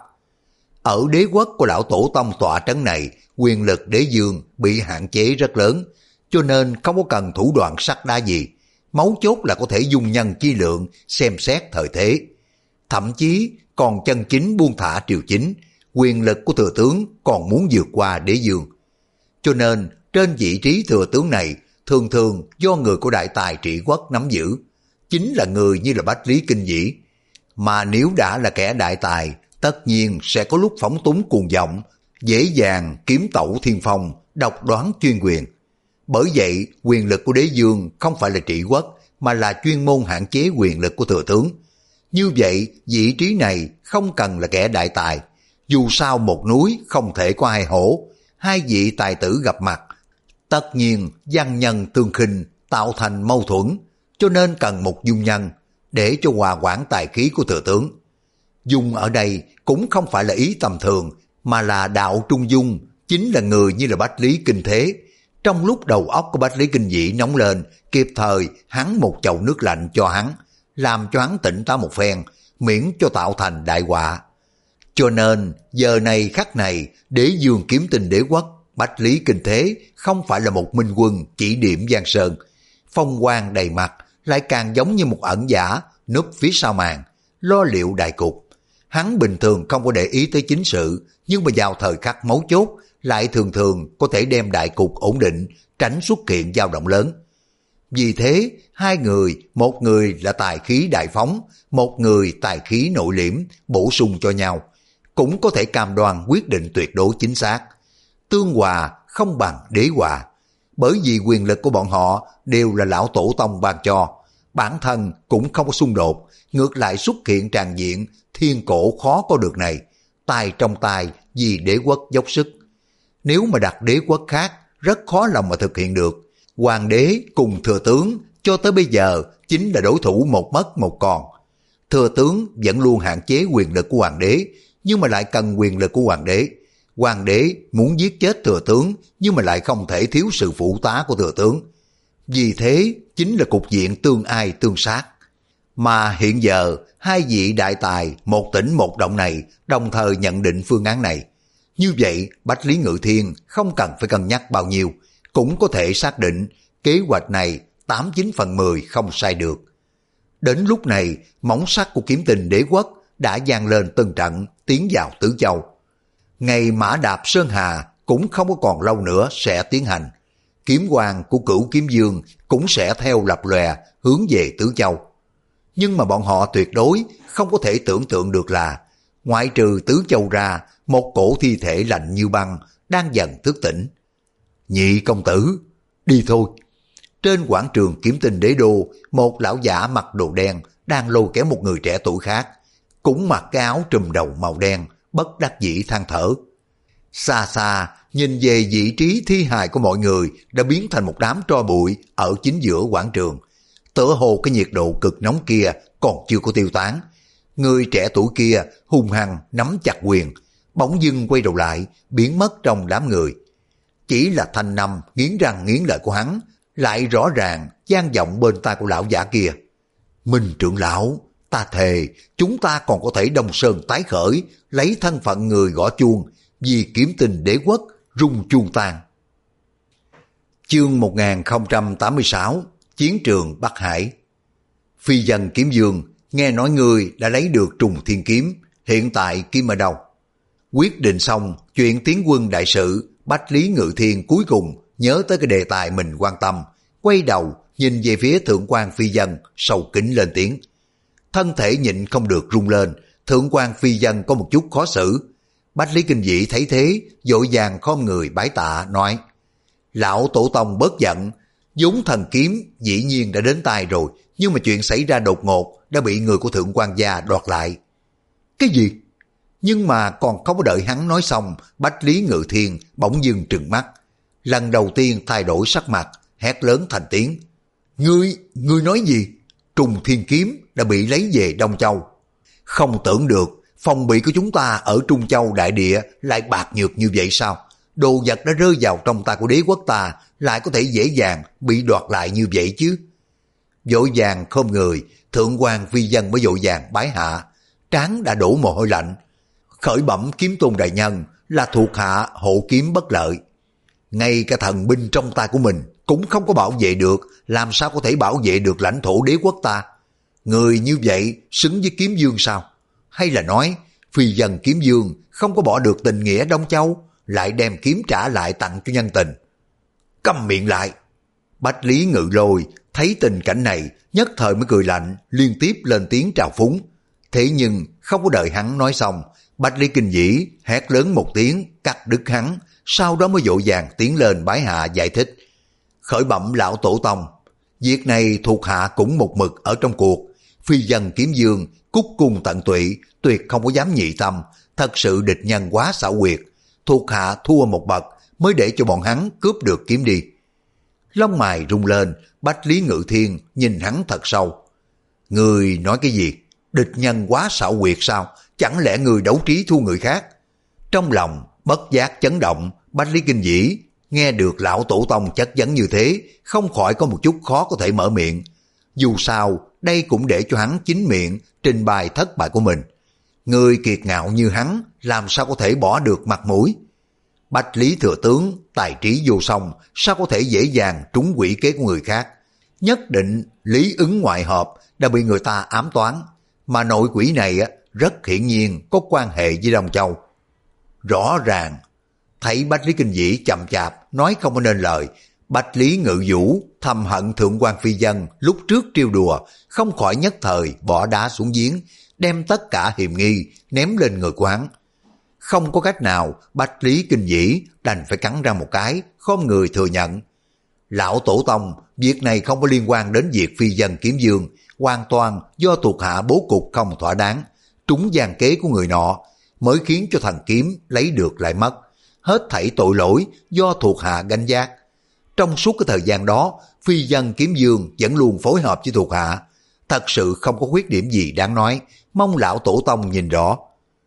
Ở đế quốc của lão tổ tông tọa trấn này, quyền lực đế dương bị hạn chế rất lớn, cho nên không có cần thủ đoạn sắt đá gì. Mấu chốt là có thể dùng nhân chi lượng xem xét thời thế. Thậm chí còn chân chính buông thả triều chính, quyền lực của thừa tướng còn muốn vượt qua đế dương. Cho nên trên vị trí thừa tướng này thường thường do người của đại tài trị quốc nắm giữ, chính là người như là Bách Lý Kinh Vĩ. Mà nếu đã là kẻ đại tài, tất nhiên sẽ có lúc phóng túng cuồng vọng, dễ dàng kiếm tẩu thiên phong, độc đoán chuyên quyền. Bởi vậy, quyền lực của đế dương không phải là trị quốc, mà là chuyên môn hạn chế quyền lực của thừa tướng. Như vậy, vị trí này không cần là kẻ đại tài. Dù sao một núi không thể có hai hổ, hai vị tài tử gặp mặt, tất nhiên văn nhân tương khinh tạo thành mâu thuẫn, cho nên cần một dung nhân để cho hòa quản tài khí của thừa tướng. Dung ở đây cũng không phải là ý tầm thường, mà là đạo trung dung, chính là người như là Bách Lý Kinh Thế. Trong lúc đầu óc của Bách Lý Kinh Vĩ nóng lên, kịp thời hắn một chậu nước lạnh cho hắn, làm cho hắn tỉnh táo một phen, miễn cho tạo thành đại họa. Cho nên giờ này khắc này, đế dương kiếm tinh đế quốc Bách Lý Kinh Thế không phải là một minh quân chỉ điểm giang sơn, phong quang đầy mặt, lại càng giống như một ẩn giả núp phía sau màn, lo liệu đại cục. Hắn bình thường không có để ý tới chính sự, nhưng mà vào thời khắc mấu chốt lại thường thường có thể đem đại cục ổn định, tránh xuất hiện dao động lớn. Vì thế, hai người, một người là tài khí đại phóng, một người tài khí nội liễm, bổ sung cho nhau, cũng có thể cam đoan quyết định tuyệt đối chính xác. Tương hòa không bằng đế hòa, bởi vì quyền lực của bọn họ đều là lão tổ tông ban cho, bản thân cũng không có xung đột, ngược lại xuất hiện tràn diện thiên cổ khó có được này, tài trong tài vì đế quốc dốc sức. Nếu mà đặt đế quốc khác, rất khó lòng mà thực hiện được. Hoàng đế cùng thừa tướng cho tới bây giờ chính là đối thủ một mất một còn. Thừa tướng vẫn luôn hạn chế quyền lực của hoàng đế, nhưng mà lại cần quyền lực của hoàng đế. Hoàng đế muốn giết chết thừa tướng, nhưng mà lại không thể thiếu sự phụ tá của thừa tướng. Vì thế chính là cục diện tương ai tương sát. Mà hiện giờ hai vị đại tài một tỉnh một động này đồng thời nhận định phương án này. Như vậy Bách Lý Ngự Thiên không cần phải cân nhắc bao nhiêu, cũng có thể xác định kế hoạch này tám chín phần mười không sai được. Đến lúc này móng sắt của kiếm tinh đế quốc đã vang lên từng trận tiến vào tứ châu. Ngày mã đạp Sơn Hà cũng không có còn lâu nữa sẽ tiến hành. Kiếm quang của Cửu Kiếm Dương cũng sẽ theo lập lòe hướng về tứ châu. Nhưng mà bọn họ tuyệt đối không có thể tưởng tượng được là ngoại trừ tứ châu ra, một cổ thi thể lạnh như băng đang dần thức tỉnh. Nhị công tử, đi thôi. Trên quảng trường kiếm tinh đế đô, một lão giả mặc đồ đen đang lôi kéo một người trẻ tuổi khác, cũng mặc cái áo trùm đầu màu đen, bất đắc dĩ than thở. Xa xa, nhìn về vị trí thi hài của mọi người đã biến thành một đám tro bụi ở chính giữa quảng trường. Tựa hồ cái nhiệt độ cực nóng kia còn chưa có tiêu tán. Người trẻ tuổi kia hung hăng nắm chặt quyền, bỗng dưng quay đầu lại, biến mất trong đám người. Chỉ là thanh năm nghiến răng nghiến lợi của hắn, lại rõ ràng vang vọng bên tai của lão giả kia. Minh trưởng lão, ta thề, chúng ta còn có thể đông sơn tái khởi, lấy thân phận người gõ chuông, vì kiếm tinh đế quốc rung chuông tan. Chương một nghìn không trăm tám mươi sáu, Chiến trường Bắc Hải. Phi dân kiếm dương, nghe nói ngươi đã lấy được trùng thiên kiếm, hiện tại kiếm ở đâu? Quyết định xong chuyện tiến quân đại sự, Bách Lý Ngự Thiên cuối cùng nhớ tới cái đề tài mình quan tâm, quay đầu nhìn về phía thượng quan phi dân, sầu kính lên tiếng. Thân thể nhịn không được rung lên, thượng quan phi dân có một chút khó xử. Bách Lý Kinh Vĩ thấy thế, vội vàng khom người bái tạ nói: Lão tổ tông bớt giận, vốn thần kiếm dĩ nhiên đã đến tay rồi, nhưng mà chuyện xảy ra đột ngột đã bị người của thượng quan gia đoạt lại. Cái gì? Nhưng mà còn không có đợi hắn nói xong, Bách Lý Ngự Thiên bỗng dưng trừng mắt, lần đầu tiên thay đổi sắc mặt, hét lớn thành tiếng. Ngươi, ngươi nói gì? Trùng thiên kiếm đã bị lấy về Đông Châu. Không tưởng được, phòng bị của chúng ta ở Trung Châu đại địa lại bạc nhược như vậy sao? đồ vật đã rơi vào trong tay của đế quốc ta lại có thể dễ dàng bị đoạt lại như vậy chứ? Vội vàng khom người, thượng quan phi dân mới vội vàng bái hạ, trán đã đổ mồ hôi lạnh. Khởi bẩm kiếm tôn đại nhân, là thuộc hạ hộ kiếm bất lợi. Ngay cả thần binh trong tay của mình cũng không có bảo vệ được, làm sao có thể bảo vệ được lãnh thổ đế quốc ta? Người như vậy xứng với kiếm dương sao? Hay là nói phi dân kiếm dương không có bỏ được tình nghĩa Đông Châu, lại đem kiếm trả lại tặng cho nhân tình? Câm miệng lại! Bách Lý Ngự Lôi thấy tình cảnh này nhất thời mới cười lạnh, liên tiếp lên tiếng trào phúng. Thế nhưng không có đợi hắn nói xong, Bách Lý Kinh Dĩ hét lớn một tiếng cắt đứt hắn, sau đó mới vội vàng tiến lên bái hạ giải thích. Khởi bẩm lão tổ tông, việc này thuộc hạ cũng một mực ở trong cuộc. Phi dân kiếm dương cúc cung tận tụy, tuyệt không có dám nhị tâm, thật sự địch nhân quá xảo quyệt, thuộc hạ thua một bậc mới để cho bọn hắn cướp được kiếm đi. Lông mày rung lên, Bách Lý Ngự Thiên nhìn hắn thật sâu. Người nói cái gì? Địch nhân quá xảo quyệt sao? Chẳng lẽ người đấu trí thua người khác? Trong lòng bất giác chấn động, Bách Lý Kinh Dĩ nghe được lão tổ tông chất vấn như thế, không khỏi có một chút khó có thể mở miệng. Dù sao, đây cũng để cho hắn chính miệng trình bày thất bại của mình. Người kiệt ngạo như hắn, làm sao có thể bỏ được mặt mũi? Bách Lý thừa tướng, tài trí vô song, sao có thể dễ dàng trúng quỷ kế của người khác? Nhất định lý ứng ngoại hợp đã bị người ta ám toán, mà nội quỷ này rất hiển nhiên có quan hệ với Đông Châu. Rõ ràng, thấy Bách Lý Kinh Dĩ chậm chạp, nói không có nên lời, Bách Lý Ngự Vũ thầm hận thượng quan phi dân lúc trước trêu đùa, không khỏi nhất thời bỏ đá xuống giếng, đem tất cả hiềm nghi ném lên người của hắn. Không có cách nào, Bách Lý Kinh Dĩ đành phải cắn ra một cái, không người thừa nhận. Lão tổ tông, việc này không có liên quan đến việc phi dân kiếm dương, hoàn toàn do thuộc hạ bố cục không thỏa đáng, trúng gian kế của người nọ, mới khiến cho thần kiếm lấy được lại mất. Hết thảy tội lỗi do thuộc hạ gánh vác. Trong suốt cái thời gian đó, phi dân kiếm dương vẫn luôn phối hợp với thuộc hạ, thật sự không có khuyết điểm gì đáng nói, mong lão tổ tông nhìn rõ.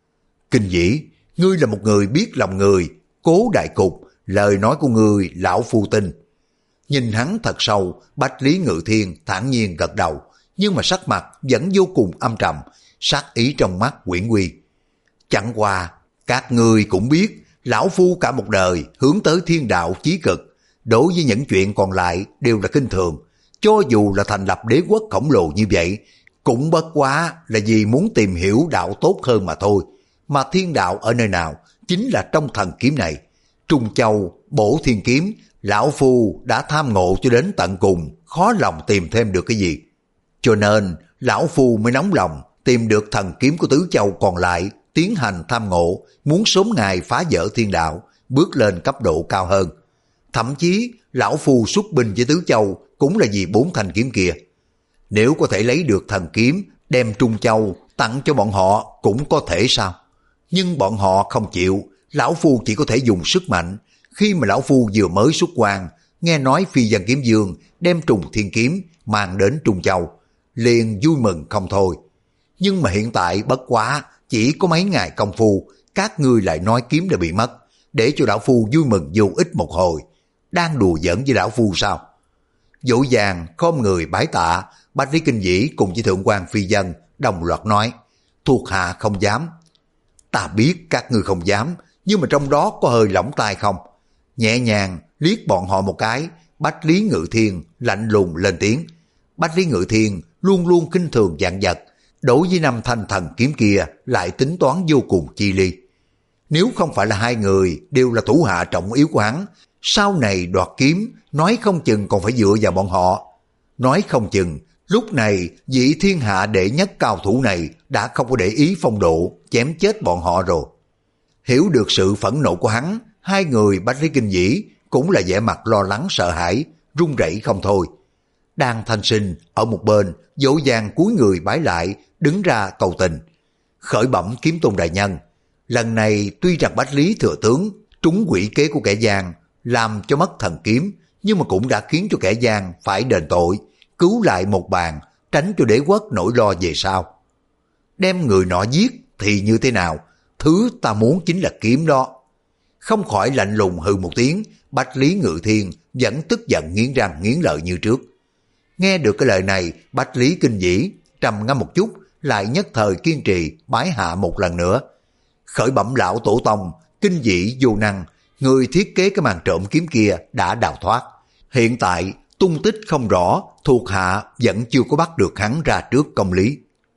Kinh Dĩ, ngươi là một người biết lòng người, cố đại cục, lời nói của ngươi lão phu tin. Nhìn hắn thật sâu, Bách Lý Ngự Thiên thản nhiên gật đầu, nhưng mà sắc mặt vẫn vô cùng âm trầm, sát ý trong mắt quyển quy. Chẳng qua, các ngươi cũng biết, lão phu cả một đời hướng tới thiên đạo chí cực, đối với những chuyện còn lại đều là kinh thường. Cho dù là thành lập đế quốc khổng lồ như vậy, cũng bất quá là vì muốn tìm hiểu đạo tốt hơn mà thôi. Mà thiên đạo ở nơi nào? Chính là trong thần kiếm này. Trung Châu, bổ thiên kiếm, lão phu đã tham ngộ cho đến tận cùng, khó lòng tìm thêm được cái gì. Cho nên, lão phu mới nóng lòng tìm được thần kiếm của tứ châu còn lại, tiến hành tham ngộ, muốn sớm ngày phá vỡ thiên đạo, bước lên cấp độ cao hơn. Thậm chí, lão phu xuất binh với tứ châu cũng là vì bốn thanh kiếm kia. Nếu có thể lấy được thần kiếm, đem Trung Châu tặng cho bọn họ cũng có thể sao? Nhưng bọn họ không chịu, lão phu chỉ có thể dùng sức mạnh. Khi mà lão phu vừa mới xuất quan, nghe nói phi dân kiếm dương đem trùng thiên kiếm mang đến Trung Châu, liền vui mừng không thôi. Nhưng mà hiện tại bất quá chỉ có mấy ngày công phu, các ngươi lại nói kiếm đã bị mất, để cho lão phu vui mừng vô ích một hồi. Đang đùa giỡn với lão phu sao? Dỗ dàng khom người bái tạ, Bách Lý Kinh Dĩ cùng với thượng quan phi dân đồng loạt nói, thuộc hạ không dám. Ta biết các ngươi không dám, nhưng mà trong đó có hơi lỏng tai không? Nhẹ nhàng liếc bọn họ một cái, Bách Lý Ngự Thiên lạnh lùng lên tiếng. Bách Lý Ngự Thiên luôn luôn khinh thường vạn vật, đối với năm thanh thần kiếm kia lại tính toán vô cùng chi ly. Nếu không phải là hai người đều là thủ hạ trọng yếu của hắn, sau này đoạt kiếm nói không chừng còn phải dựa vào bọn họ. Nói không chừng lúc này vị thiên hạ đệ nhất cao thủ này đã không có để ý phong độ, chém chết bọn họ rồi. Hiểu được sự phẫn nộ của hắn, hai người Bách Lý Kinh Dĩ cũng là vẻ mặt lo lắng sợ hãi, run rẩy không thôi. Đan Thanh Sinh ở một bên dỗ dàng cúi người bái lại, đứng ra cầu tình. Khởi bẩm kiếm tôn đại nhân, lần này tuy rằng Bách Lý thừa tướng trúng quỷ kế của kẻ gian, làm cho mất thần kiếm, nhưng mà cũng đã khiến cho kẻ gian phải đền tội, cứu lại một bàn, tránh cho đế quốc nỗi lo về sau. Đem người nọ giết thì như thế nào? Thứ ta muốn chính là kiếm đó. Không khỏi lạnh lùng hừ một tiếng, Bách Lý Ngự Thiên vẫn tức giận nghiến răng nghiến lợi như trước. Nghe được cái lời này, Bách Lý Kinh Dĩ trầm ngâm một chút, lại nhất thời kiên trì bái hạ một lần nữa. Khởi bẩm lão tổ tông, Kinh Dĩ vô năng, người thiết kế cái màn trộm kiếm kia đã đào thoát. Hiện tại tung tích không rõ, thuộc hạ vẫn chưa có bắt được hắn ra trước công lý.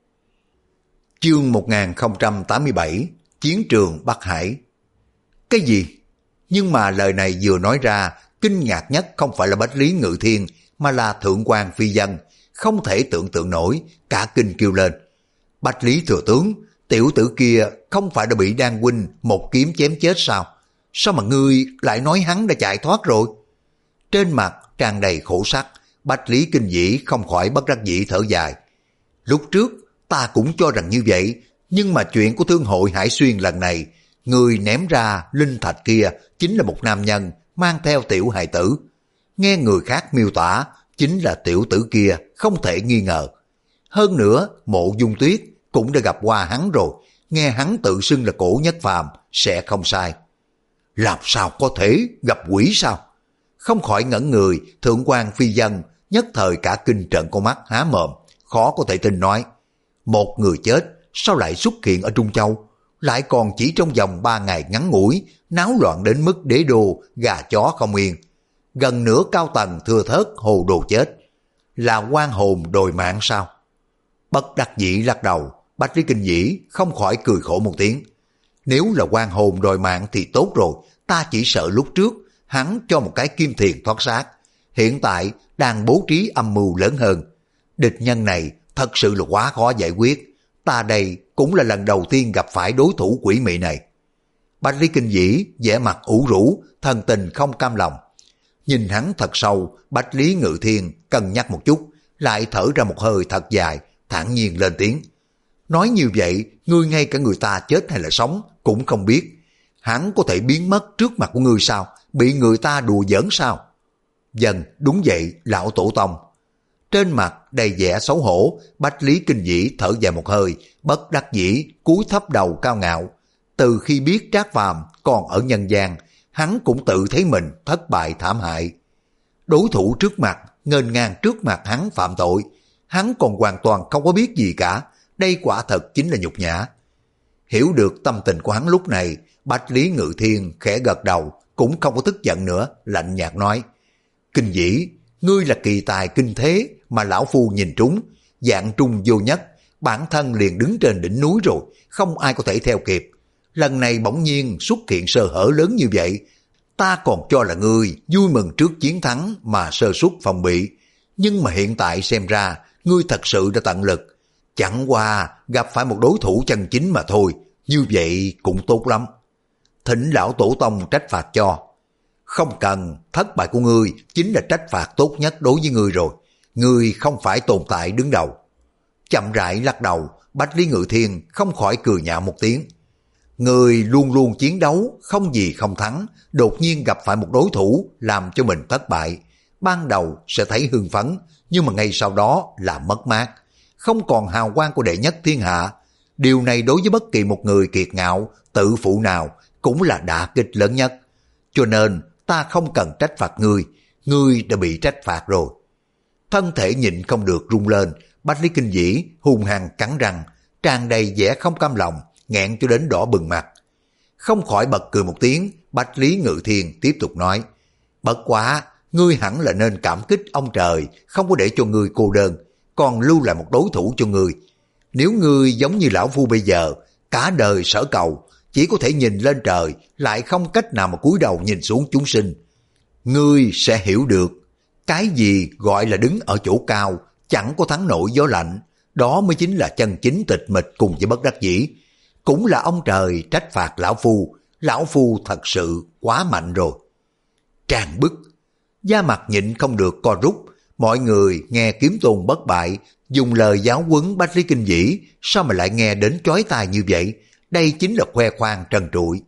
Chương một nghìn không trăm tám mươi bảy, Chiến trường Bắc Hải. Cái gì? Nhưng mà lời này vừa nói ra, kinh ngạc nhất không phải là Bách Lý Ngự Thiên, mà là Thượng quan Phi Dân, không thể tưởng tượng nổi, cả kinh kêu lên. Bách Lý thừa tướng, tiểu tử kia không phải đã bị Đan huynh một kiếm chém chết sao? Sao mà ngươi lại nói hắn đã chạy thoát rồi? Trên mặt tràn đầy khổ sắc, Bách Lý Kinh Dĩ không khỏi bất đắc dĩ thở dài. Lúc trước ta cũng cho rằng như vậy, nhưng mà chuyện của thương hội Hải Xuyên lần này, người ném ra linh thạch kia chính là một nam nhân mang theo tiểu hài tử. Nghe người khác miêu tả, chính là tiểu tử kia, không thể nghi ngờ. Hơn nữa, Mộ Dung Tuyết cũng đã gặp qua hắn rồi, nghe hắn tự xưng là cổ nhất phàm, sẽ không sai. Làm sao có thể gặp quỷ sao? Không khỏi ngẩn người, Thượng quan Phi Dân nhất thời cả kinh trợn con mắt há mồm, khó có thể tin nói. Một người chết, sao lại xuất hiện ở Trung Châu? Lại còn chỉ trong vòng ba ngày ngắn ngủi, náo loạn đến mức đế đô, gà chó không yên. Gần nửa cao tầng thưa thớt hồ đồ chết. Là oan hồn đòi mạng sao? Bất đắc dĩ lắc đầu, Bách Lý Kinh Dĩ không khỏi cười khổ một tiếng. Nếu là oan hồn đòi mạng thì tốt rồi, ta chỉ sợ lúc trước hắn cho một cái kim thiền thoát xác. Hiện tại đang bố trí âm mưu lớn hơn. Địch nhân này thật sự là quá khó giải quyết. Ta đây cũng là lần đầu tiên gặp phải đối thủ quỷ mị này. Bách Lý Kinh Dĩ vẻ mặt ủ rũ, thần tình không cam lòng. Nhìn hắn thật sâu, Bách Lý Ngự Thiên cân nhắc một chút, lại thở ra một hơi thật dài, thản nhiên lên tiếng. Nói như vậy, ngươi ngay cả người ta chết hay là sống cũng không biết. Hắn có thể biến mất trước mặt của ngươi sao? Bị người ta đùa giỡn sao? Dần, đúng vậy, lão tổ tông. Trên mặt đầy vẻ xấu hổ, Bách Lý Kinh Dĩ thở dài một hơi, bất đắc dĩ, cúi thấp đầu cao ngạo. Từ khi biết Trác Phàm còn ở nhân gian, hắn cũng tự thấy mình thất bại thảm hại. Đối thủ trước mặt, nghênh ngang trước mặt hắn phạm tội, hắn còn hoàn toàn không có biết gì cả, đây quả thật chính là nhục nhã. Hiểu được tâm tình của hắn lúc này, Bách Lý Ngự Thiên khẽ gật đầu, cũng không có tức giận nữa, lạnh nhạt nói. Kinh Dĩ, ngươi là kỳ tài kinh thế mà lão phu nhìn trúng, dạng trung vô nhất, bản thân liền đứng trên đỉnh núi rồi, không ai có thể theo kịp. Lần này bỗng nhiên xuất hiện sơ hở lớn như vậy, ta còn cho là ngươi vui mừng trước chiến thắng mà sơ suất phòng bị, nhưng mà hiện tại xem ra ngươi thật sự đã tận lực, chẳng qua gặp phải một đối thủ chân chính mà thôi, như vậy cũng tốt lắm. Thỉnh lão tổ tông trách phạt cho. Không cần, thất bại của ngươi chính là trách phạt tốt nhất đối với ngươi rồi, ngươi không phải tồn tại đứng đầu. Chậm rãi lắc đầu, Bách Lý Ngự Thiên không khỏi cười nhạo một tiếng. Người luôn luôn chiến đấu, không gì không thắng, đột nhiên gặp phải một đối thủ làm cho mình thất bại. Ban đầu sẽ thấy hưng phấn, nhưng mà ngay sau đó là mất mát, không còn hào quang của đệ nhất thiên hạ. Điều này đối với bất kỳ một người kiệt ngạo, tự phụ nào cũng là đả kích lớn nhất. Cho nên ta không cần trách phạt ngươi, ngươi đã bị trách phạt rồi. Thân thể nhịn không được rung lên, Bách Lý Kinh Dĩ hung hăng cắn răng, tràn đầy vẻ không cam lòng, nghẹn cho đến đỏ bừng mặt. Không khỏi bật cười một tiếng, Bách Lý Ngự Thiên tiếp tục nói. Bất quá, ngươi hẳn là nên cảm kích ông trời, không có để cho ngươi cô đơn, còn lưu lại một đối thủ cho ngươi. Nếu ngươi giống như lão phu bây giờ, cả đời sở cầu, chỉ có thể nhìn lên trời, lại không cách nào mà cúi đầu nhìn xuống chúng sinh. Ngươi sẽ hiểu được, cái gì gọi là đứng ở chỗ cao, chẳng có thắng nổi gió lạnh, đó mới chính là chân chính tịch mịch cùng với bất đắc dĩ. Cũng là ông trời trách phạt lão phu, lão phu thật sự quá mạnh rồi. Tràn bức, da mặt nhịn không được co rút, mọi người nghe Kiếm Tôn bất bại, dùng lời giáo huấn Bách Lý Kinh Dĩ, sao mà lại nghe đến chói tai như vậy? Đây chính là khoe khoang trần trụi.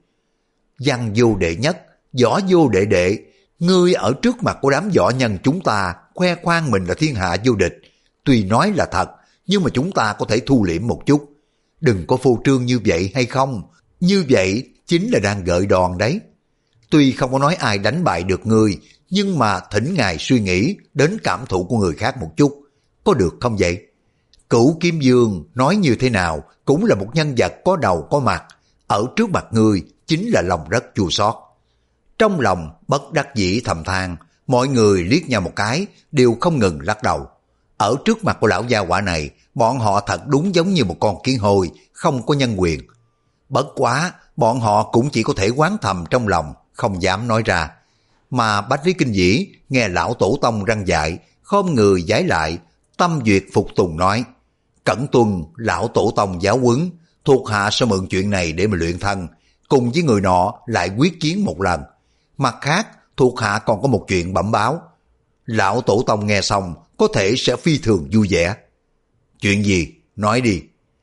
Văn vô đệ nhất, võ vô đệ đệ, ngươi ở trước mặt của đám võ nhân chúng ta khoe khoang mình là thiên hạ vô địch. Tuy nói là thật, nhưng mà chúng ta có thể thu liễm một chút. Đừng có phô trương như vậy hay không? Như vậy chính là đang gợi đòn đấy. Tuy không có nói ai đánh bại được ngươi, nhưng mà thỉnh ngài suy nghĩ đến cảm thụ của người khác một chút, có được không vậy? Cửu Kiếm Dương nói như thế nào cũng là một nhân vật có đầu có mặt, ở trước mặt ngươi chính là lòng rất chua xót. Trong lòng bất đắc dĩ thầm than, mọi người liếc nhau một cái đều không ngừng lắc đầu. Ở trước mặt của lão gia hỏa này, bọn họ thật đúng giống như một con kiến hôi, không có nhân quyền. Bất quá, bọn họ cũng chỉ có thể oán thầm trong lòng, không dám nói ra. Mà Bách Lý Kinh Vĩ nghe lão tổ tông răn dạy, khom người vái lại, tâm duyệt phục tùng nói: Cẩn tuân lão tổ tông giáo huấn, thuộc hạ sẽ mượn chuyện này để mà luyện thân, cùng với người nọ lại quyết chiến một lần. Mặt khác, thuộc hạ còn có một chuyện bẩm báo. Lão tổ tông nghe xong có thể sẽ phi thường vui vẻ. Chuyện gì? Nói đi.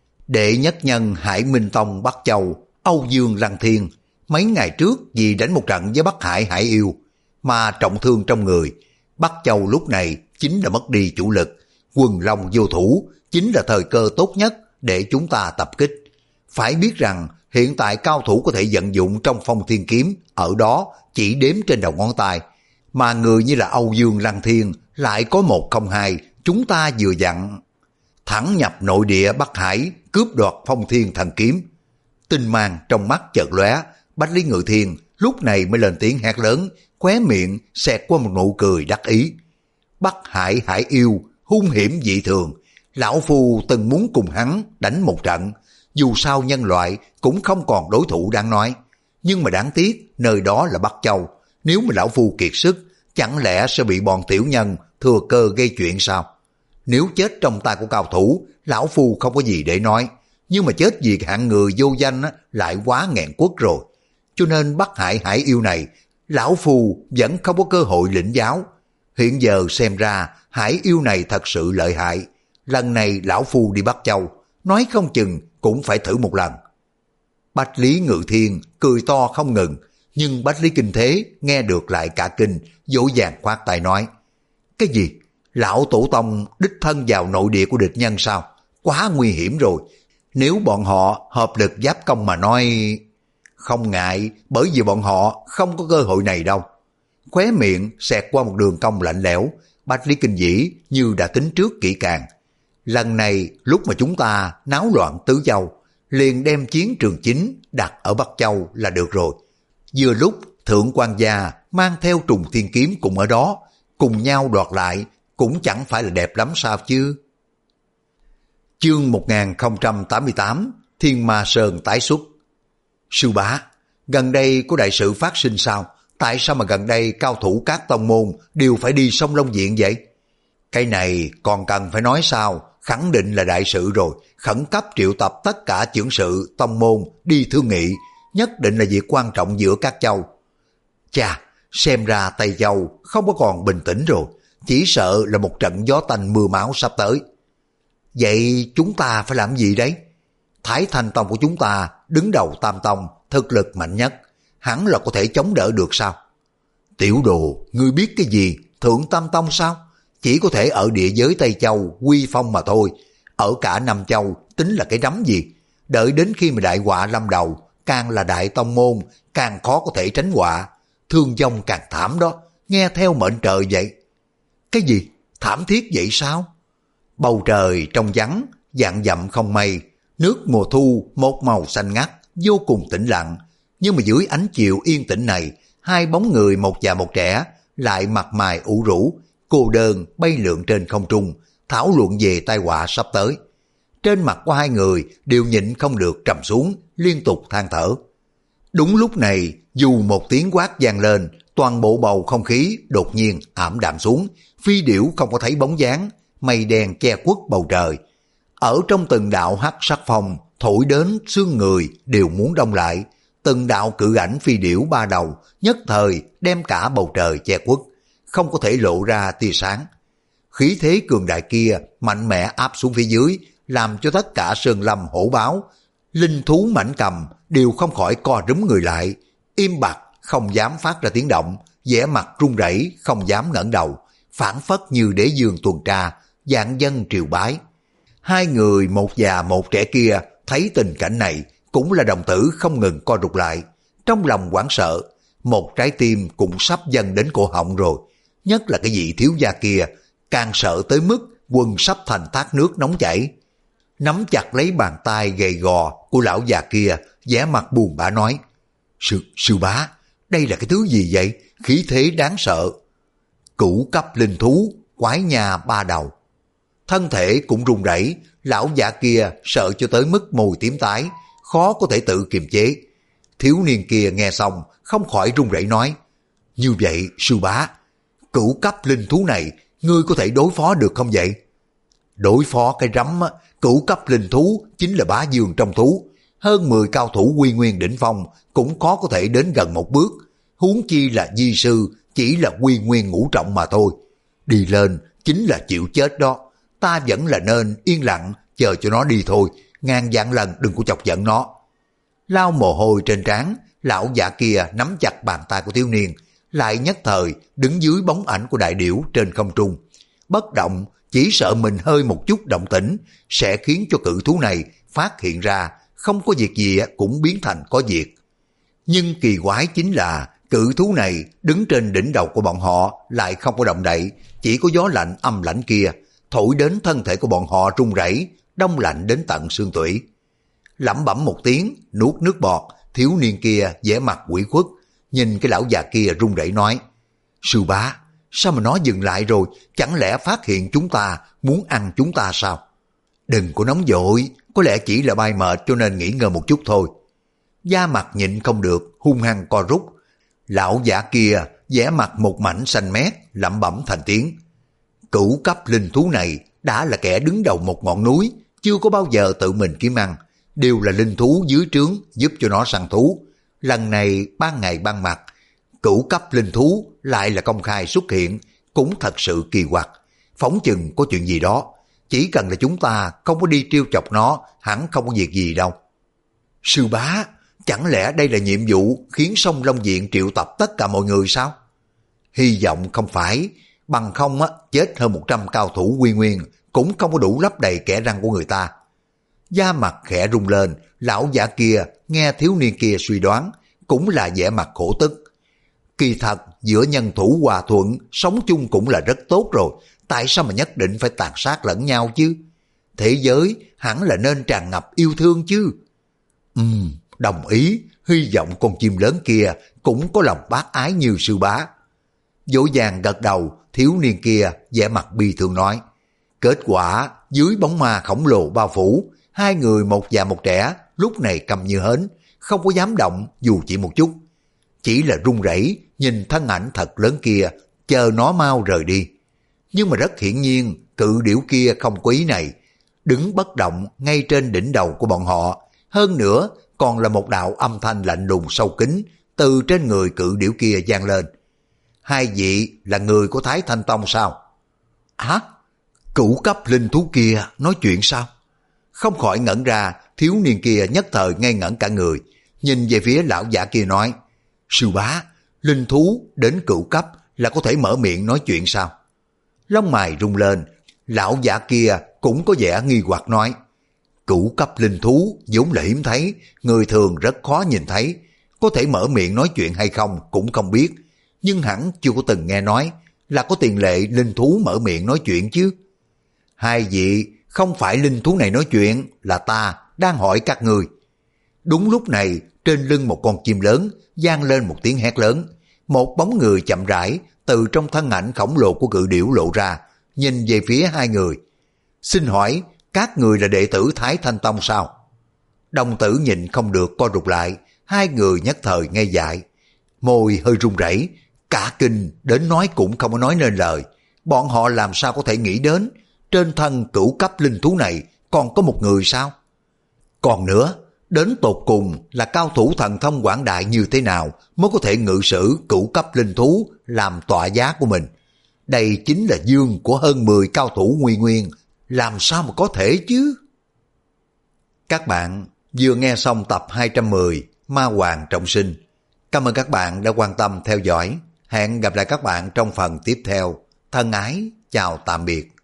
Đệ nhất nhân Hải Minh Tông Bắc Châu, Âu Dương Lăng Thiên, mấy ngày trước vì đánh một trận với Bắc Hải Hải Yêu mà trọng thương trong người. Bắc Châu lúc này chính là mất đi chủ lực, quần long vô thủ, chính là thời cơ tốt nhất để chúng ta tập kích. Phải biết rằng hiện tại cao thủ có thể vận dụng trong Phong Thiên Kiếm ở đó chỉ đếm trên đầu ngón tay, mà người như là Âu Dương Lăng Thiên lại có một không hai, chúng ta vừa dặn thẳng nhập nội địa Bắc Hải, cướp đoạt Phong Thiên Thần Kiếm. Tinh mang trong mắt chợt lóe, Bách Lý Ngự Thiên lúc này mới lên tiếng hét lớn, khóe miệng xẹt qua một nụ cười đắc ý. Bắc Hải Hải Yêu hung hiểm dị thường, lão phu từng muốn cùng hắn đánh một trận, dù sao nhân loại cũng không còn đối thủ đáng nói. Nhưng mà đáng tiếc nơi đó là Bắc Châu, nếu mà lão phu kiệt sức, chẳng lẽ sẽ bị bọn tiểu nhân thừa cơ gây chuyện sao? Nếu chết trong tay của cao thủ, lão phu không có gì để nói, nhưng mà chết vì hạng người vô danh lại quá nghẹn quất rồi. Cho nên Bắc Hải Hải Yêu này, lão phu vẫn không có cơ hội lĩnh giáo. Hiện giờ xem ra Hải Yêu này thật sự lợi hại. Lần này lão phu đi Bắc Châu, nói không chừng cũng phải thử một lần. Bách Lý Ngự Thiên cười to không ngừng, nhưng Bách Lý Kinh Thế nghe được lại cả kinh, dỗ dàng khoát tay nói: Cái gì? Lão tổ tông đích thân vào nội địa của địch nhân sao? Quá nguy hiểm rồi. Nếu bọn họ hợp lực giáp công mà nói... Không ngại, bởi vì bọn họ không có cơ hội này đâu. Khóe miệng xẹt qua một đường cong lạnh lẽo, Bách Lý Kinh Vĩ như đã tính trước kỹ càng. Lần này lúc mà chúng ta náo loạn tứ châu, liền đem chiến trường chính đặt ở Bắc Châu là được rồi. Vừa lúc Thượng quan gia mang theo Trùng Thiên Kiếm cùng ở đó, cùng nhau đoạt lại cũng chẳng phải là đẹp lắm sao chứ. Chương một nghìn không trăm tám mươi tám, Thiên Ma Sơn tái xuất. Sư bá, gần đây có đại sự phát sinh sao? Tại sao mà gần đây cao thủ các tông môn đều phải đi sông Long Viện vậy? Cái này còn cần phải nói sao? Khẳng định là đại sự rồi, khẩn cấp triệu tập tất cả chưởng sự tông môn đi thương nghị, nhất định là việc quan trọng giữa các châu. Chà, xem ra Tây Châu không có còn bình tĩnh rồi, chỉ sợ là một trận gió tanh mưa máu sắp tới. Vậy chúng ta phải làm gì đấy? Thái Thanh Tông của chúng ta đứng đầu Tam Tông, thực lực mạnh nhất, hẳn là có thể chống đỡ được sao? Tiểu đồ, ngươi biết cái gì? Thượng Tam Tông sao? Chỉ có thể ở địa giới Tây Châu quy phong mà thôi, ở cả Nam Châu tính là cái rắm gì? Đợi đến khi mà đại họa lâm đầu, càng là đại tông môn, càng khó có thể tránh họa, thương vong càng thảm đó, nghe theo mệnh trời vậy. Cái gì? Thảm thiết vậy sao? Bầu trời trong vắng, vạn dặm không mây, nước mùa thu một màu xanh ngắt, vô cùng tĩnh lặng. Nhưng mà dưới ánh chiều yên tĩnh này, hai bóng người một già một trẻ lại mặt mày ủ rũ, cô đơn bay lượn trên không trung, thảo luận về tai họa sắp tới. Trên mặt của hai người đều nhịn không được trầm xuống, liên tục than thở. Đúng lúc này, dù một tiếng quát vang lên, toàn bộ bầu không khí đột nhiên ảm đạm xuống, phi điểu không có thấy bóng dáng, mây đen che khuất bầu trời. Ở trong từng đạo hắc sắc phong, thổi đến xương người đều muốn đông lại, từng đạo cự ảnh phi điểu ba đầu, nhất thời đem cả bầu trời che khuất, không có thể lộ ra tia sáng. Khí thế cường đại kia mạnh mẽ áp xuống phía dưới, làm cho tất cả sơn lâm hổ báo, linh thú mãnh cầm đều không khỏi co rúm người lại, im bặt không dám phát ra tiếng động, vẻ mặt run rẩy không dám ngẩng đầu, phảng phất như đế dương tuần tra, vạn dân triều bái. Hai người một già một trẻ kia thấy tình cảnh này cũng là đồng tử không ngừng co rụt lại, trong lòng hoảng sợ. một trái tim cũng sắp dâng đến cổ họng rồi. Nhất là cái vị thiếu gia kia, càng sợ tới mức quần sắp thành thác nước nóng chảy. Nắm chặt lấy bàn tay gầy gò của lão già kia, vẻ mặt buồn bã nói: Sư, sư bá, đây là cái thứ gì vậy? Khí thế đáng sợ. Cửu cấp linh thú, quái nha ba đầu. Thân thể cũng run rẩy, lão già kia sợ cho tới mức môi tím tái, khó có thể tự kiềm chế. Thiếu niên kia nghe xong, không khỏi run rẩy nói: Như vậy, sư bá, cửu cấp linh thú này, ngươi có thể đối phó được không vậy? Đối phó cái rắm, cửu cấp linh thú chính là bá vương trong thú. Hơn mười cao thủ quy nguyên đỉnh phong cũng khó có thể đến gần một bước. Huống chi là di sư, chỉ là quy nguyên ngũ trọng mà thôi. Đi lên chính là chịu chết đó. Ta vẫn là nên yên lặng chờ cho nó đi thôi. Ngàn vạn lần đừng có chọc giận nó. Lau mồ hôi trên trán, lão giả kia nắm chặt bàn tay của thiếu niên, lại nhất thời đứng dưới bóng ảnh của đại điểu trên không trung. Bất động, chỉ sợ mình hơi một chút động tĩnh sẽ khiến cho cự thú này phát hiện ra không có việc gì cũng biến thành có việc. Nhưng kỳ quái chính là cự thú này đứng trên đỉnh đầu của bọn họ lại không có động đậy, chỉ có gió lạnh âm lãnh kia thổi đến thân thể của bọn họ run rẩy, đông lạnh đến tận xương tủy. Lẩm bẩm một tiếng, nuốt nước bọt, thiếu niên kia vẻ mặt ủy khuất, nhìn cái lão già kia run rẩy nói: Sư bá, sao mà nó dừng lại rồi? Chẳng lẽ phát hiện chúng ta muốn ăn chúng ta sao? Đừng có nóng vội, có lẽ chỉ là bay mệt cho nên nghỉ ngơi một chút thôi. Da mặt nhịn không được, hung hăng co rút. Lão giả kia vẻ mặt một mảnh xanh mét, lẩm bẩm thành tiếng: Cửu cấp linh thú này đã là kẻ đứng đầu một ngọn núi, chưa có bao giờ tự mình kiếm ăn, đều là linh thú dưới trướng giúp cho nó săn thú. Lần này ban ngày ban mặt, cửu cấp linh thú lại là công khai xuất hiện, cũng thật sự kỳ quặc. Phóng chừng có chuyện gì đó, chỉ cần là chúng ta không có đi trêu chọc nó, hẳn không có việc gì đâu. Sư bá, chẳng lẽ đây là nhiệm vụ khiến Sông Long Viện triệu tập tất cả mọi người sao? Hy vọng không phải, bằng không á, chết hơn một trăm cao thủ quy nguyên cũng không có đủ lấp đầy kẻ răng của người ta. Da mặt khẽ rung lên, lão giả kia nghe thiếu niên kia suy đoán, cũng là vẻ mặt khổ tức. Kỳ thật giữa nhân thủ hòa thuận, sống chung cũng là rất tốt rồi, tại sao mà nhất định phải tàn sát lẫn nhau chứ? Thế giới hẳn là nên tràn ngập yêu thương chứ. Ừm, đồng ý, hy vọng con chim lớn kia cũng có lòng bác ái như sư bá. Dỗ dàng gật đầu, thiếu niên kia vẻ mặt bi thương nói. Kết quả dưới bóng ma khổng lồ bao phủ, hai người một già một trẻ lúc này câm như hến, không có dám động dù chỉ một chút. Chỉ là run rẩy nhìn thân ảnh thật lớn kia, chờ nó mau rời đi. Nhưng mà rất hiển nhiên, cự điểu kia không có ý này, đứng bất động ngay trên đỉnh đầu của bọn họ. Hơn nữa, còn là một đạo âm thanh lạnh lùng sâu kín từ trên người cự điểu kia vang lên. Hai vị là người của Thái Thanh Tông sao? Hả? Cửu cấp linh thú kia nói chuyện sao? Không khỏi ngẩn ra, thiếu niên kia nhất thời ngây ngẩn cả người, nhìn về phía lão giả kia nói: Sư bá, linh thú đến cửu cấp là có thể mở miệng nói chuyện sao? Lông mày rung lên, lão giả kia cũng có vẻ nghi hoặc nói: Cửu cấp linh thú vốn là hiếm thấy, người thường rất khó nhìn thấy, có thể mở miệng nói chuyện hay không cũng không biết, nhưng hẳn chưa có từng nghe nói là có tiền lệ linh thú mở miệng nói chuyện chứ. Hai vị, không phải linh thú này nói chuyện, là ta đang hỏi các người. Đúng lúc này, trên lưng một con chim lớn vang lên một tiếng hét lớn, một bóng người chậm rãi từ trong thân ảnh khổng lồ của cự điểu lộ ra, nhìn về phía hai người. Xin hỏi, các người là đệ tử Thái Thanh Tông sao? Đồng tử nhìn không được co rụt lại, hai người nhất thời ngây dại, môi hơi run rẩy, cả kinh đến nói cũng không có nói nên lời. Bọn họ làm sao có thể nghĩ đến trên thân cửu cấp linh thú này còn có một người sao? Còn nữa, đến tột cùng là cao thủ thần thông quảng đại như thế nào mới có thể ngự sử cửu cấp linh thú làm tọa giá của mình? Đây chính là dương của hơn mười cao thủ nguy nguyên, làm sao mà có thể chứ? Các bạn vừa nghe xong tập hai trăm mười Ma Hoàng Trọng Sinh. Cảm ơn các bạn đã quan tâm theo dõi. Hẹn gặp lại các bạn trong phần tiếp theo. Thân ái, chào tạm biệt.